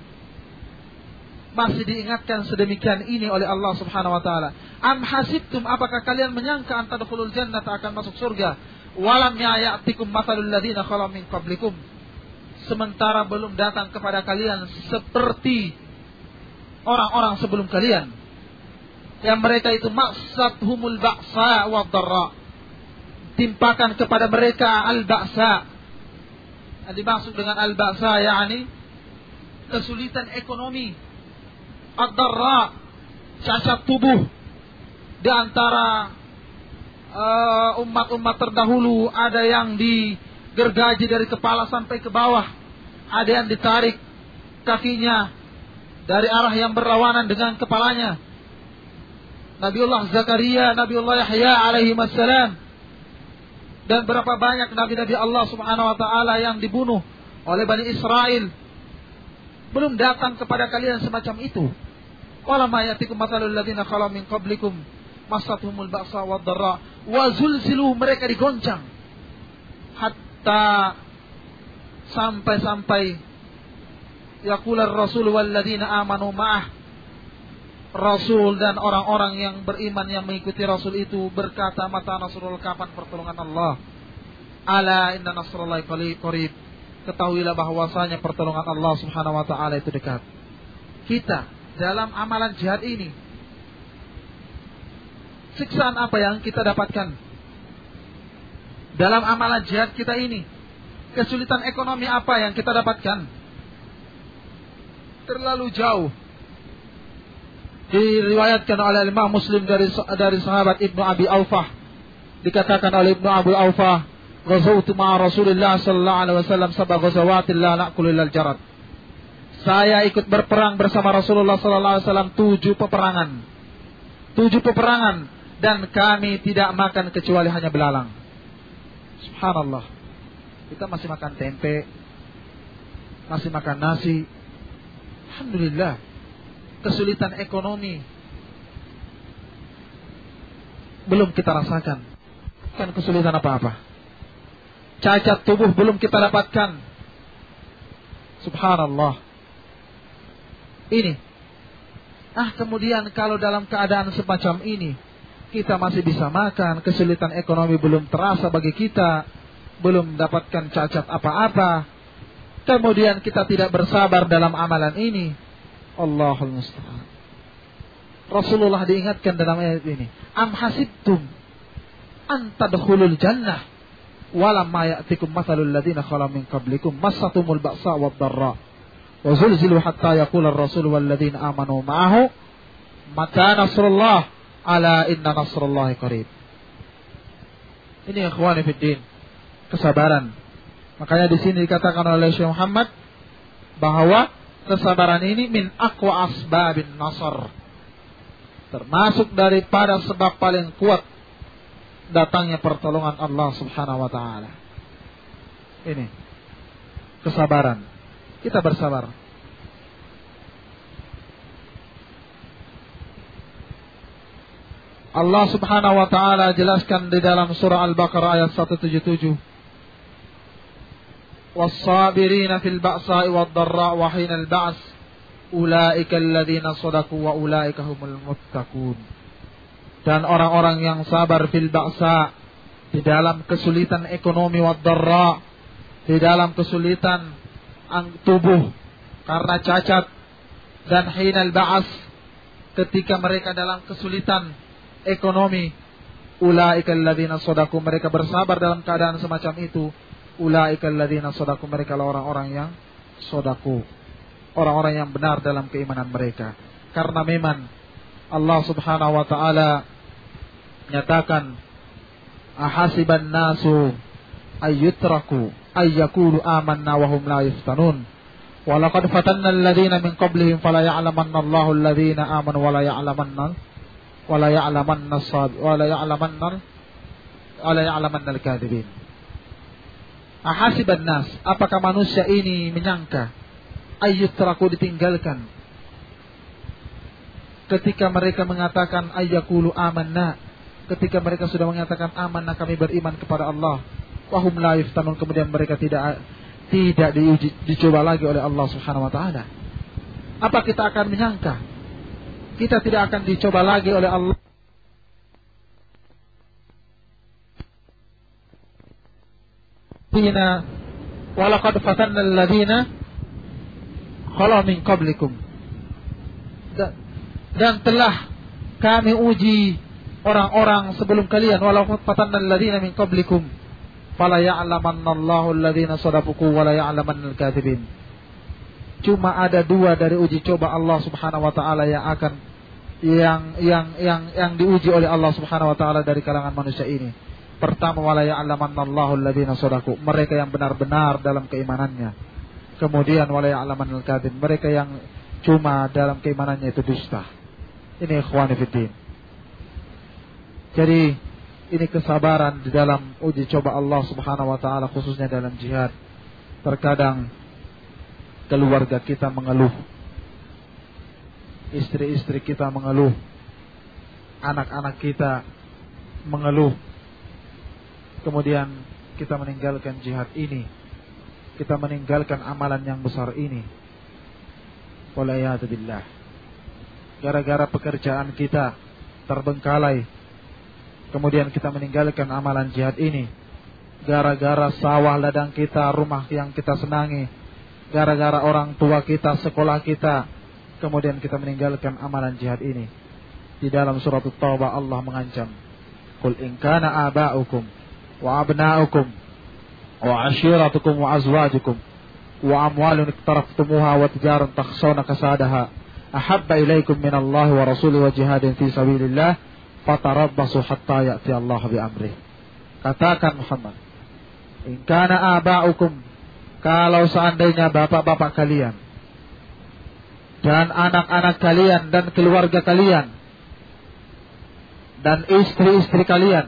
masih diingatkan sedemikian ini oleh Allah Subhanahu wa taala. Am hasibtum, apakah kalian menyangka an tadkhulul jannata, akan masuk surga, walam ya'tikum mathalul ladzina khalu min qablikum, sementara belum datang kepada kalian seperti orang-orang sebelum kalian, yang mereka itu masathumul ba'sa wad-dharra, timpakan kepada mereka al-ba'sa. Yang dimaksud dengan al-ba'sa yakni kesulitan ekonomi, ad-dharra cacat tubuh. Di antara uh, umat-umat terdahulu ada yang digergaji dari kepala sampai ke bawah, ada yang ditarik kakinya dari arah yang berlawanan dengan kepalanya. Nabiullah Zakaria, Nabiullah Yahya alaihi wassalam, dan berapa banyak nabi-nabi Allah Subhanahu wa taala yang dibunuh oleh Bani Israel. Belum datang kepada kalian semacam itu. Wala ma yatikum mathalul ladzina khalu min qablikum masathumul ba'sa wad-dharra wa zulzilu, mereka digoncang hatta sampai-sampai yaqular rasul wal ladzina amanu ma'ah, Rasul dan orang-orang yang beriman yang mengikuti Rasul itu berkata, mata nasrul, kapan pertolongan Allah? Ala inna nasrullahi qarib. Ketahuilah bahwasanya pertolongan Allah Subhanahu wa taala itu dekat. Kita dalam amalan jihad ini, siksaan apa yang kita dapatkan? Dalam amalan jihad kita ini, kesulitan ekonomi apa yang kita dapatkan? Terlalu jauh. Diriwayatkan oleh Imam Muslim dari dari sahabat Ibnu Abi Aufah, dikatakan oleh Ibnu Abi Aufah, ghazawtu ma'a Rasulillah sallallahu alaihi wasallam sab'a ghazawatin la na'kulu illal jarad. Saya ikut berperang bersama Rasulullah sallallahu alaihi wasallam tujuh peperangan. Tujuh peperangan dan kami tidak makan kecuali hanya belalang. Subhanallah. Kita masih makan tempe, masih makan nasi. Alhamdulillah. Kesulitan ekonomi belum kita rasakan, bukan kesulitan apa-apa. Cacat tubuh belum kita dapatkan. Subhanallah. Ini. Ah, kemudian kalau dalam keadaan semacam ini kita masih bisa makan, kesulitan ekonomi belum terasa bagi kita, belum mendapatkan cacat apa-apa, kemudian kita tidak bersabar dalam amalan ini, Allahul musta'an. Rasulullah diingatkan dalam ayat ini, am hasibtum an tadkhulul jannah walam ma ya'tikum mathalul ladzina khalu min qablikum massatumul ba'sa wad-dharra wa zulzilu hatta yaqula ar-rasul wal ladzina amanu ma'ahu mata nasrullah ala inna nasrullahi qarib. Ini ikhwani fid din, kesabaran. Makanya di sini dikatakan oleh Syekh Muhammad bahwa kesabaran ini min aqwa asbabin nasr, termasuk daripada sebab paling kuat datangnya pertolongan Allah Subhanahu wa taala. Ini kesabaran. kita bersabar. Allah Subhanahu wa taala jelaskan di dalam surah Al-Baqarah ayat seratus tujuh puluh tujuh. Was-sabirina fil ba'sa'i wad-dharra' wa hinal ba's ulaika alladziina shadaqu wa ulaika humul muttaqun. Dan orang-orang yang sabar fil ba'sa, di dalam kesulitan ekonomi, wad-dharra', di dalam kesulitan tubuh karena cacat, dan hinal ba's, ketika mereka dalam kesulitan ekonomi, ulaika alladziina shadaqu, mereka bersabar dalam keadaan semacam itu. Ulaika alladziina shadaqu, mereka lah orang-orang yang shadaqu, orang-orang yang benar dalam keimanan mereka. Karena memang Allah Subhanahu wa taala menyatakan, ahasiban nasu ayyutraku ayyakulu amanna wa hum la yuftanun wa laqad fatanna alladziina min qablihim fala ya'lamanna Allahu alladziina amanu wa la ya'lamanna wala ya'lamanna as-sad wala ya'lamanna wala ya'lamanna al-kadhibin. Ahasiban nas, apakah manusia ini menyangka ayyutraku, ditinggalkan ketika mereka mengatakan ayyakulu amanna, ketika mereka sudah mengatakan amanna, kami beriman kepada Allah, wahum la yuftanun, kemudian mereka tidak tidak diuji, dicoba lagi oleh Allah Subhanahu wa taala. Apa kita akan menyangka kita tidak akan dicoba lagi oleh Allah? Dina walaqad fatanna alladziina khala min qablikum, dan telah kami uji orang-orang sebelum kalian. Walaqad fatanna alladziina min qablikum fala ya'lamanna Allahu alladziina shadaqu wa la ya'lamanna al-kadzibin. Cuma ada dua dari uji coba Allah Subhanahu wa taala yang akan yang yang yang yang diuji oleh Allah Subhanahu wa taala dari kalangan manusia ini. Pertama, wala ya'lamanna Allahu alladziina shadaqu, mereka yang benar-benar dalam keimanannya. Kemudian wala ya'lamanna al-kadzib, mereka yang cuma dalam keimanannya itu dusta. Ini ikhwani fiddin. Jadi ini kesabaran di dalam uji coba Allah Subhanahu wa taala, khususnya dalam jihad. Terkadang keluarga kita mengeluh, istri-istri kita mengeluh, anak-anak kita mengeluh. Kemudian kita meninggalkan jihad ini, kita meninggalkan amalan yang besar ini. Waliyadu billah. Gara-gara pekerjaan kita terbengkalai, kemudian kita meninggalkan amalan jihad ini. Gara-gara sawah ladang kita, rumah yang kita senangi, gara-gara orang tua kita, sekolah kita, kemudian kita meninggalkan amalan jihad ini. Di dalam surat At-Taubah Allah mengancam, qul in kana aba'ukum wa abna'ukum wa ashiratukum wa azwajukum wa amwalun iqtaraftumuha wa tijaran takhshawna kasadaha ahabba ilaikum minallahi wa rasulihi wa jihadin fi sabilillah fatarabbasu hatta ya'ti Allah bi amrih. Katakan Muhammad, in kana aba'ukum, kalau seandainya bapak-bapak kalian dan anak-anak kalian dan keluarga kalian dan istri-istri kalian,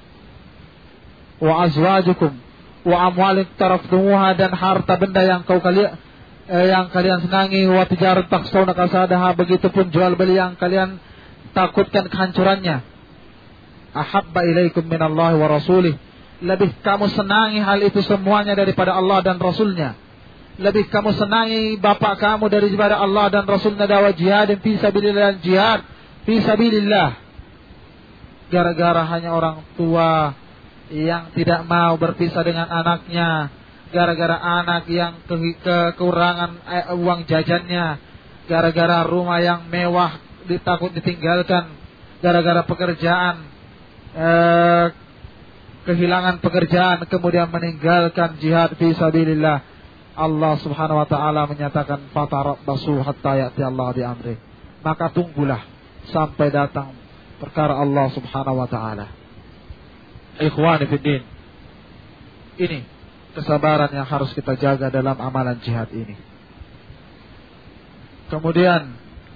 wa azwajukum wa amwalin taraftumuha, dan harta benda yang kau kalian eh, yang kalian senangi, wa tijarat takhshawna kasadaha, begitupun jual beli yang kalian takutkan kehancurannya. Ahabba ilaikum minallahi wa rasulih, lebih kamu senangi hal itu semuanya daripada Allah dan Rasulnya. Lebih kamu senangi bapak kamu daripada Allah dan Rasulnya. Dawa jihad fi sabilillah, jihad fi sabilillah. Gara-gara hanya orang tua yang tidak mau berpisah dengan anaknya, gara-gara anak yang ke kekurangan eh, uang jajannya, gara-gara rumah yang mewah ditakut ditinggalkan, gara-gara pekerjaan eh, kehilangan pekerjaan, kemudian meninggalkan jihad fi sabilillah. Allah Subhanahu wa taala menyatakan fatarabbasu hatta ya'ti Allah bi amri, maka tunggulah sampai datang perkara Allah Subhanahu wa taala. Ikhwani fiddin, ini kesabaran yang harus kita jaga dalam amalan jihad ini. Kemudian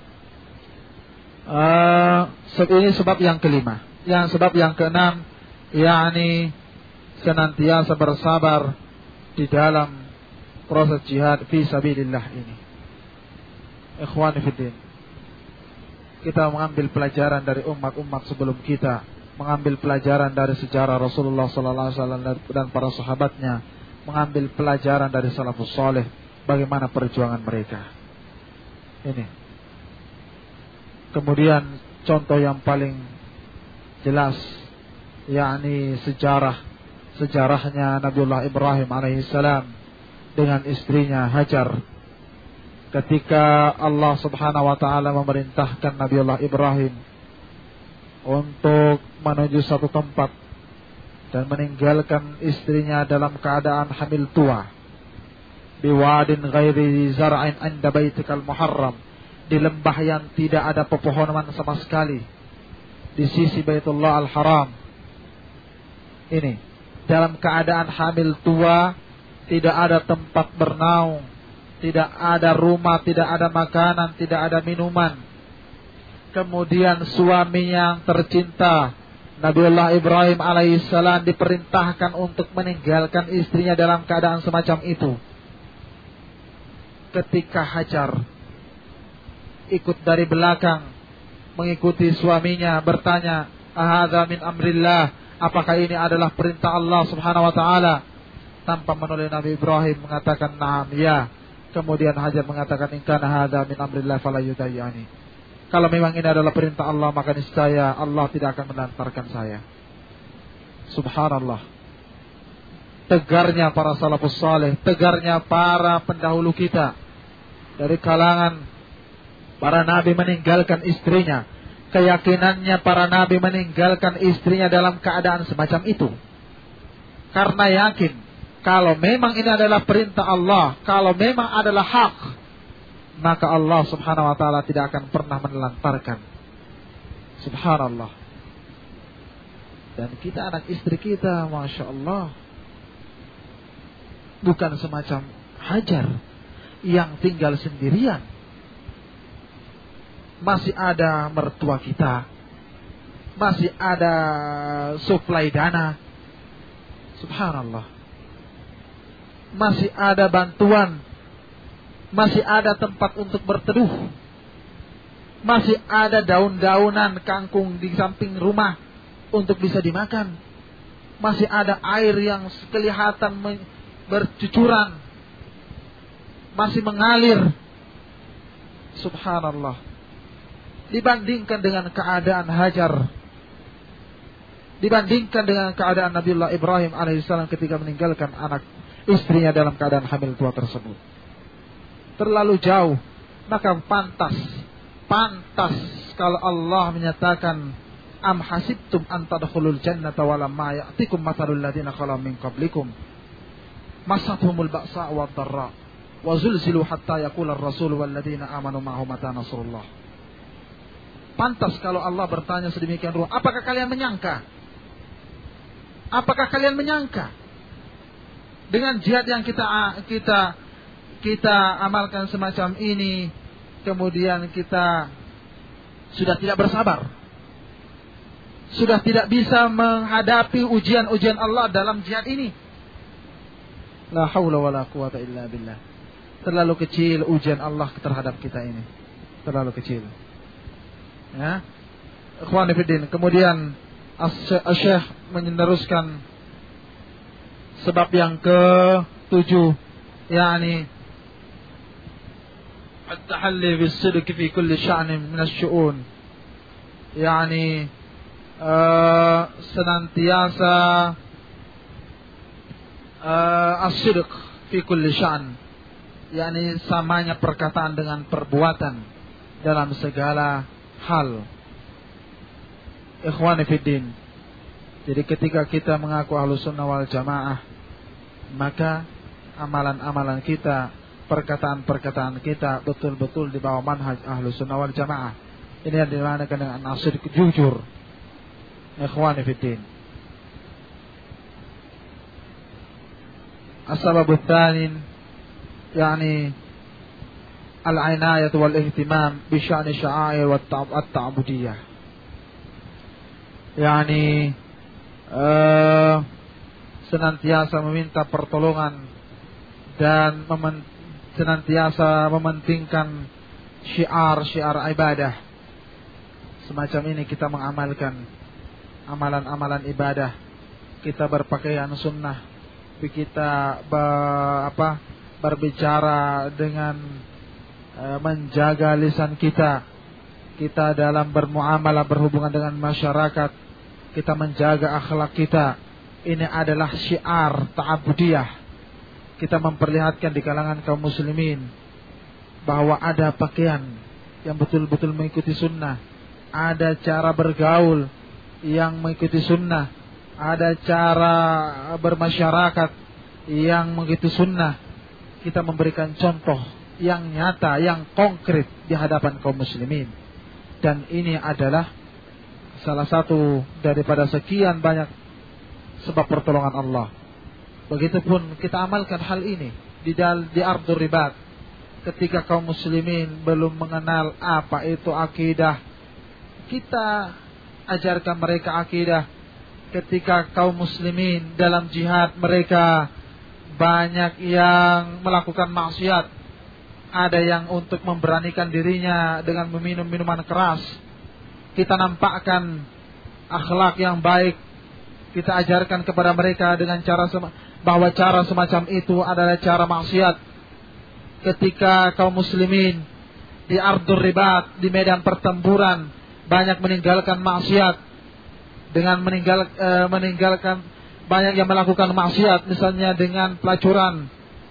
uh, ini sebab yang kelima. Yang sebab yang keenam, yakni senantiasa bersabar di dalam proses jihad fi sabilillah ini. Ikhwani fiddin, kita mengambil pelajaran dari umat-umat sebelum kita, mengambil pelajaran dari sejarah Rasulullah sallallahu alaihi wasallam dan para sahabatnya, mengambil pelajaran dari salafus saleh, bagaimana perjuangan mereka. Ini. Kemudian contoh yang paling jelas, yakni sejarah sejarahnya Nabiullah Ibrahim alaihissalam dengan istrinya Hajar. Ketika Allah Subhanahu wa taala memerintahkan Nabiullah Ibrahim untuk menuju satu tempat dan meninggalkan istrinya dalam keadaan hamil tua, biwadin ghairi zar'in 'inda baitikal muharram, di lembah yang tidak ada pepohonan sama sekali di sisi Baitullah Al-Haram. Ini dalam keadaan hamil tua, tidak ada tempat bernaung, tidak ada rumah, tidak ada makanan, tidak ada minuman. Kemudian suami yang tercinta Nabiullah Ibrahim alaihissalam diperintahkan untuk meninggalkan istrinya dalam keadaan semacam itu. Ketika Hajar ikut dari belakang mengikuti suaminya, bertanya, "Ahadza min amrillah?" Apakah ini adalah perintah Allah Subhanahu wa taala? Tanpa menoleh, Nabi Ibrahim mengatakan, "Na'am, ya." Kemudian Hajar mengatakan, "In kana hadza min amrillah fala yudayyani." Kalau memang ini adalah perintah Allah, maka niscaya Allah tidak akan melantarkan saya. Subhanallah. Tegarnya para salafus saleh, tegarnya para pendahulu kita dari kalangan para nabi meninggalkan istrinya. Keyakinannya para nabi meninggalkan istrinya dalam keadaan semacam itu, karena yakin kalau memang ini adalah perintah Allah, kalau memang adalah hak, maka Allah Subhanahu wa taala tidak akan pernah menelantarkan. Subhanallah. Dan kita, anak istri kita, Masya Allah, bukan semacam Hajar yang tinggal sendirian. Masih ada mertua kita, masih ada suplai dana. Subhanallah. Masih ada bantuan, masih ada tempat untuk berteduh, masih ada daun-daunan kangkung di samping rumah untuk bisa dimakan, masih ada air yang kelihatan bercucuran, masih mengalir. Subhanallah. Dibandingkan dengan keadaan Hajar, dibandingkan dengan keadaan Nabiullah Ibrahim alaihissalam ketika meninggalkan anak istrinya dalam keadaan hamil tua tersebut, terlalu jauh. Maka pantas, pantas kalau Allah menyatakan, "Am hasibtum an tadkhulul jannata wa lam ya'tikum mathalul ladzina khalu min qablikum masathumul ba'sa wad dharra wa zulzilu hatta yaqula ar-rasul wal ladzina amanu ma'ahu mata nasrullah." Pantas kalau Allah bertanya sedemikian rupa, apakah kalian menyangka? Apakah kalian menyangka dengan jihad yang kita kita kita amalkan semacam ini, kemudian kita sudah tidak bersabar, sudah tidak bisa menghadapi ujian-ujian Allah dalam jihad ini? La haula wala quwata illa billah. Terlalu kecil ujian Allah terhadap kita ini, terlalu kecil. Ya, ikhwani fiddin. Kemudian Asy-Syaikh meneruskan sebab yang ketujuh, yakni at-tahalli bis-sidq fi kulli sya'nin min asy-syu'un, yakni uh, senantiasa uh, as-sidq fi kulli sya'n, yakni samanya perkataan dengan perbuatan dalam segala hal. Ikhwani fiddin. Jadi ketika kita mengaku Ahlus Sunnah wal Jamaah, maka amalan-amalan kita, perkataan-perkataan kita betul-betul di bawah manhaj Ahlus Sunnah wal Jamaah. Ini yang dimanakan dengan nasir jujur. Ikhwani fiddin. As-sababu tsanin, yakni al-'inayah wal ihtimam bi sya'ni sya'air wat ta'budiyah. Yani uh, senantiasa meminta pertolongan dan memen- senantiasa mementingkan syiar-syiar ibadah. Semacam ini kita mengamalkan amalan-amalan ibadah. Kita berpakaian sunnah, kita be, apa, berbicara dengan e, menjaga lisan kita. Kita dalam bermuamalah, berhubungan dengan masyarakat, kita menjaga akhlak kita. Ini adalah syiar ta'abudiyah. Kita memperlihatkan di kalangan kaum muslimin bahwa ada pakaian yang betul-betul mengikuti sunnah, ada cara bergaul yang mengikuti sunnah, ada cara bermasyarakat yang mengikuti sunnah. Kita memberikan contoh yang nyata, yang konkret di hadapan kaum muslimin. Dan ini adalah salah satu daripada sekian banyak sebab pertolongan Allah. Begitupun kita amalkan hal ini di dal di ardhur ribat. Ketika kaum muslimin belum mengenal apa itu akidah, kita ajarkan mereka akidah. Ketika kaum muslimin dalam jihad, mereka banyak yang melakukan maksiat. Ada yang untuk memberanikan dirinya dengan meminum minuman keras. Kita nampakkan akhlak yang baik. Kita ajarkan kepada mereka dengan cara bahwa cara semacam itu adalah cara maksiat. Ketika kaum muslimin di ardhur ribat, di medan pertempuran, banyak meninggalkan maksiat, dengan meninggal, e, meninggalkan banyak yang melakukan maksiat, misalnya dengan pelacuran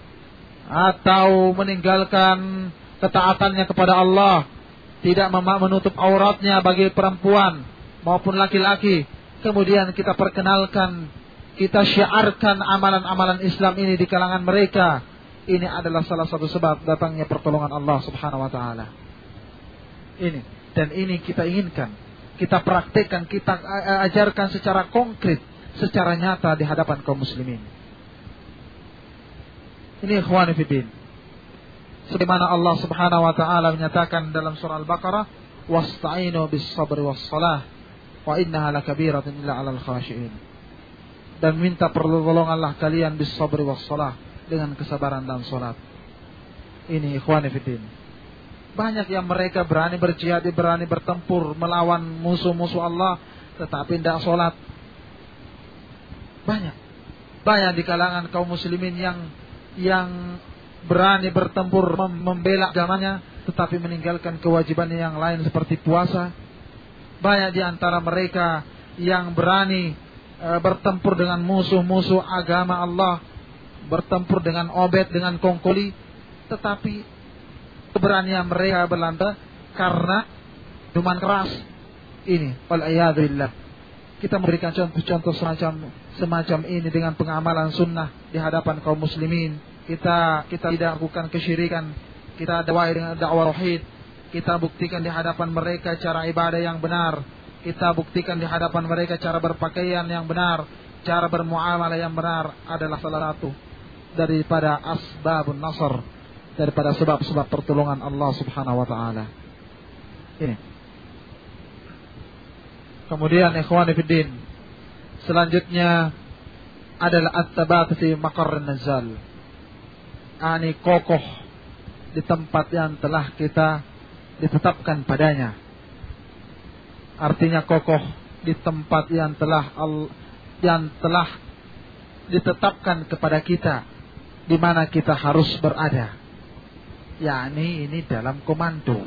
atau meninggalkan ketaatannya kepada Allah, tidak menutup auratnya bagi perempuan maupun laki-laki. Kemudian kita perkenalkan, kita syiarkan amalan-amalan Islam ini di kalangan mereka. Ini adalah salah satu sebab datangnya pertolongan Allah Subhanahu wa taala. Ini dan ini kita inginkan, kita praktekkan, kita ajarkan secara konkret, secara nyata di hadapan kaum muslimin. Ini ikhwani fiddin. Sebagaimana Allah Subhanahu wa taala menyatakan dalam surah Al-Baqarah, "Wasta'inu bis-sabri was-shalah wa innaha lakabiratun illa 'alal khashi'in." Dan minta pertolonganlah kalian bis-sabri was-shalah, dengan kesabaran dan salat. Ini ikhwani fiddin. Banyak yang mereka berani berjihad, berani bertempur melawan musuh-musuh Allah, tetapi tidak salat. Banyak. Banyak di kalangan kaum muslimin yang yang berani bertempur membela agamanya, tetapi meninggalkan kewajiban yang lain seperti puasa. Banyak di antara mereka yang berani e, bertempur dengan musuh-musuh agama Allah, bertempur dengan obet, dengan kongkoli, tetapi keberanian mereka berlanda karena minuman keras. Ini wal'iyadzubillah. Kita memberikan contoh-contoh semacam semacam ini dengan pengamalan sunnah di hadapan kaum muslimin. Kita kita tidak lakukan kesyirikan, kita dakwah dengan dakwah tauhid. Kita buktikan di hadapan mereka cara ibadah yang benar. Kita buktikan di hadapan mereka cara berpakaian yang benar, cara bermuamalah yang benar. Adalah salah satu daripada asbabun nasr, daripada sebab-sebab pertolongan Allah Subhanahu wa taala. Ini. Kemudian ikhwani fiddin, selanjutnya adalah at-tabat fi maqarr nazal. Ani kokoh di tempat yang telah kita ditetapkan padanya. Artinya kokoh di tempat yang telah yang telah ditetapkan kepada kita, di mana kita harus berada. yakni ini dalam komando.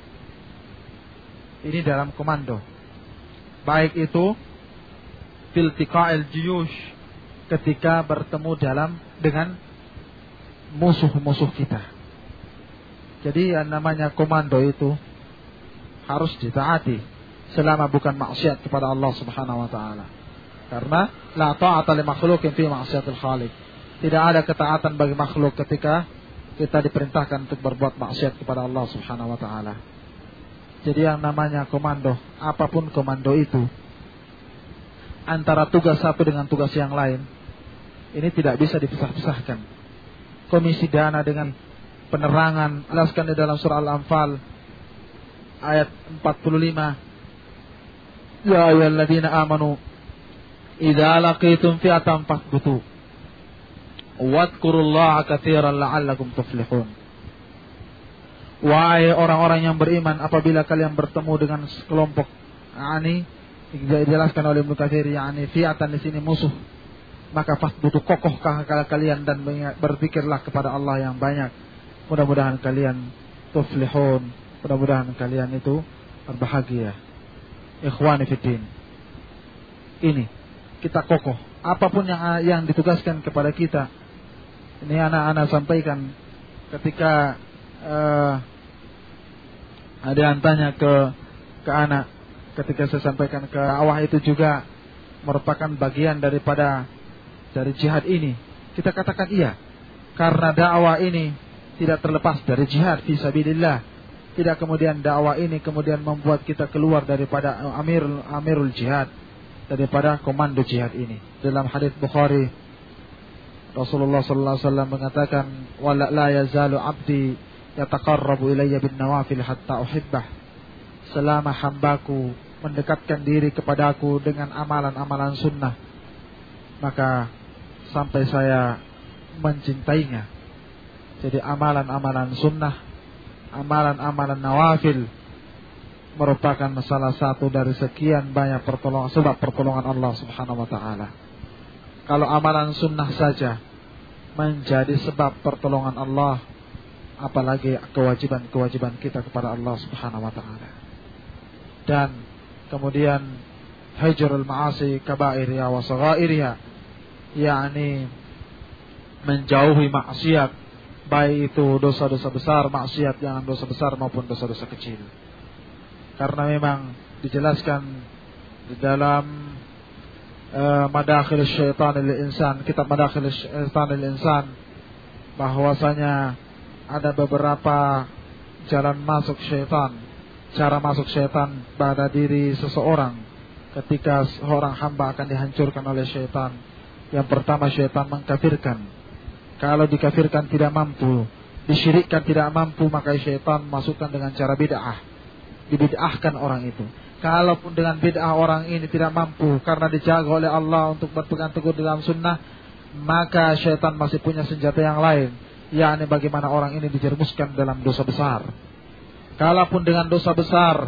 Ini dalam komando. Baik itu filtiqa'il jiyush, ketika bertemu dalam dengan musuh-musuh kita. Jadi yang namanya komando itu harus ditaati selama bukan maksiat kepada Allah Subhanahu wa taala. Karena la ta'ata li makhluqin fi ma'siyatil khaliq. Tidak ada ketaatan bagi makhluk ketika kita diperintahkan untuk berbuat maksiat kepada Allah Subhanahu wa taala. Jadi yang namanya komando, apapun komando itu, antara tugas satu dengan tugas yang lain, ini tidak bisa dipisah-pisahkan. Komisi dana dengan penerangan, jelaskan di dalam surah Al-Anfal ayat empat puluh lima. Ya ayyuhalladzina amanu idza laqitum fi'atan fathbutu Wadhkurullaha katsiran la'allakum tuflihun. Wahai orang-orang yang beriman, apabila kalian bertemu dengan sekelompok, yani dijelaskan oleh Ibnu Katsir, yani fi'atan di sini musuh, maka fasbutu kokohkah kalian dan berpikirlah kepada Allah yang banyak. Mudah-mudahan kalian tuflihun, mudah-mudahan kalian itu berbahagia. Ikhwani fiddin, ini kita kokoh apapun yang yang ditugaskan kepada kita. Ini anak-anak sampaikan ketika uh, ada yang tanya ke ke anak, ketika saya sampaikan ke awah itu juga merupakan bagian daripada dari jihad ini. Kita katakan iya, karena dakwah ini tidak terlepas dari jihad fi sabilillah. Tidak kemudian dakwah ini kemudian membuat kita keluar daripada amirul amirul jihad, daripada komando jihad ini. Dalam hadis Bukhari, Rasulullah sallallahu alaihi wasallam mengatakan, "Wala la yazalu 'abdi yataqarrabu ilayya bin nawafil hatta uhibbah." Selama hambaku mendekatkan diri kepadaku dengan amalan-amalan sunnah, maka sampai saya mencintainya. Jadi amalan-amalan sunnah, amalan-amalan nawafil merupakan salah satu dari sekian banyak pertolongan, sebab pertolongan Allah Subhanahu wa taala. Kalau amalan sunnah saja menjadi sebab pertolongan Allah, apalagi kewajiban-kewajiban kita kepada Allah Subhanahu wa taala. Dan kemudian hajrul ma'asi kaba'iriha wa saghairiha, yakni menjauhi maksiat, baik itu dosa-dosa besar, maksiat yang dosa besar maupun dosa-dosa kecil. Karena memang dijelaskan di dalam uh, Madakhil Syaitan lil Insan, kitab Madakhil Syaitan lil Insan, bahwasanya ada beberapa jalan masuk syaitan, cara masuk syaitan pada diri seseorang ketika seorang hamba akan dihancurkan oleh syaitan. Yang pertama, syaitan mengkafirkan. Kalau dikafirkan tidak mampu, disyirikkan tidak mampu, maka syaitan masukkan dengan cara bid'ah, dibid'ahkan orang itu. Kalaupun dengan bid'ah orang ini tidak mampu karena dijaga oleh Allah untuk berpegang teguh dalam sunnah, maka syaitan masih punya senjata yang lain, yakni bagaimana orang ini dijerumuskan dalam dosa besar. Kalaupun dengan dosa besar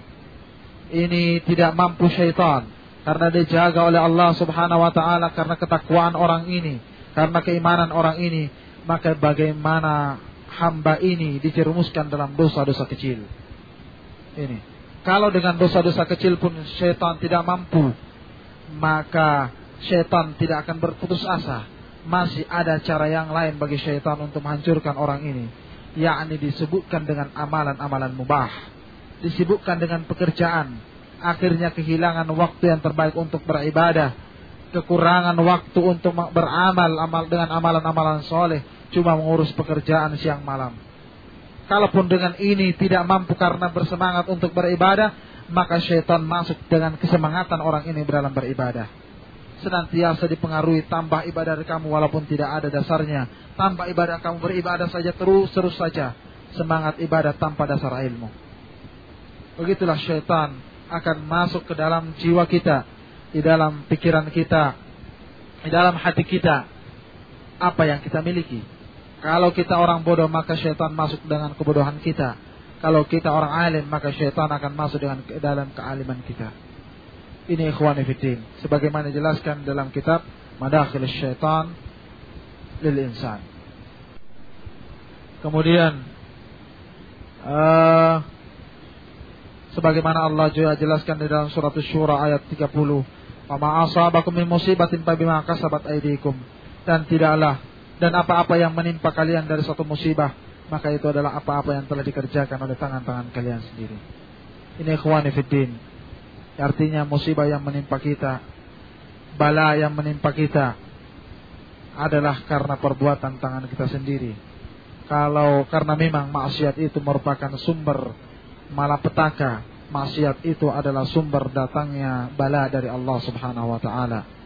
ini tidak mampu syaitan karena dijaga oleh Allah Subhanahu wa taala, karena ketakwaan orang ini, karena keimanan orang ini, maka bagaimana hamba ini dijerumuskan dalam dosa-dosa kecil. Ini, kalau dengan dosa-dosa kecil pun syaitan tidak mampu, maka syaitan tidak akan berputus asa. Masih ada cara yang lain bagi syaitan untuk menghancurkan orang ini, yakni disebutkan dengan amalan-amalan mubah, disibukkan dengan pekerjaan, akhirnya kehilangan waktu yang terbaik untuk beribadah, kekurangan waktu untuk beramal amal dengan amalan-amalan soleh, cuma mengurus pekerjaan siang malam. Kalaupun dengan ini tidak mampu karena bersemangat untuk beribadah, maka syaitan masuk dengan kesemangatan orang ini dalam beribadah. Senantiasa dipengaruhi, tambah ibadah kamu walaupun tidak ada dasarnya, tambah ibadah kamu, beribadah saja terus-terus saja, semangat ibadah tanpa dasar ilmu. Begitulah syaitan akan masuk ke dalam jiwa kita, di dalam pikiran kita, di dalam hati kita, apa yang kita miliki. Kalau kita orang bodoh, maka syaitan masuk dengan kebodohan kita. Kalau kita orang alim, maka syaitan akan masuk dengan dalam kealiman kita. Ini ikhwani fiddin, sebagaimana dijelaskan dalam kitab Madakhil Syaitan lil Insan. Kemudian uh, sebagaimana Allah juga jelaskan di dalam surat Asy-Syura ayat tiga puluh, "Wa ma asabakum min musibatin fa bima kasabat aydikum." Dan tidaklah dan apa-apa yang menimpa kalian dari suatu musibah, maka itu adalah apa-apa yang telah dikerjakan oleh tangan-tangan kalian sendiri. Ini ikhwani fiddin, artinya musibah yang menimpa kita, bala yang menimpa kita adalah karena perbuatan tangan kita sendiri. Kalau karena memang maksiat itu merupakan sumber malapetaka, maksiat itu adalah sumber datangnya bala dari Allah Subhanahu wa taala.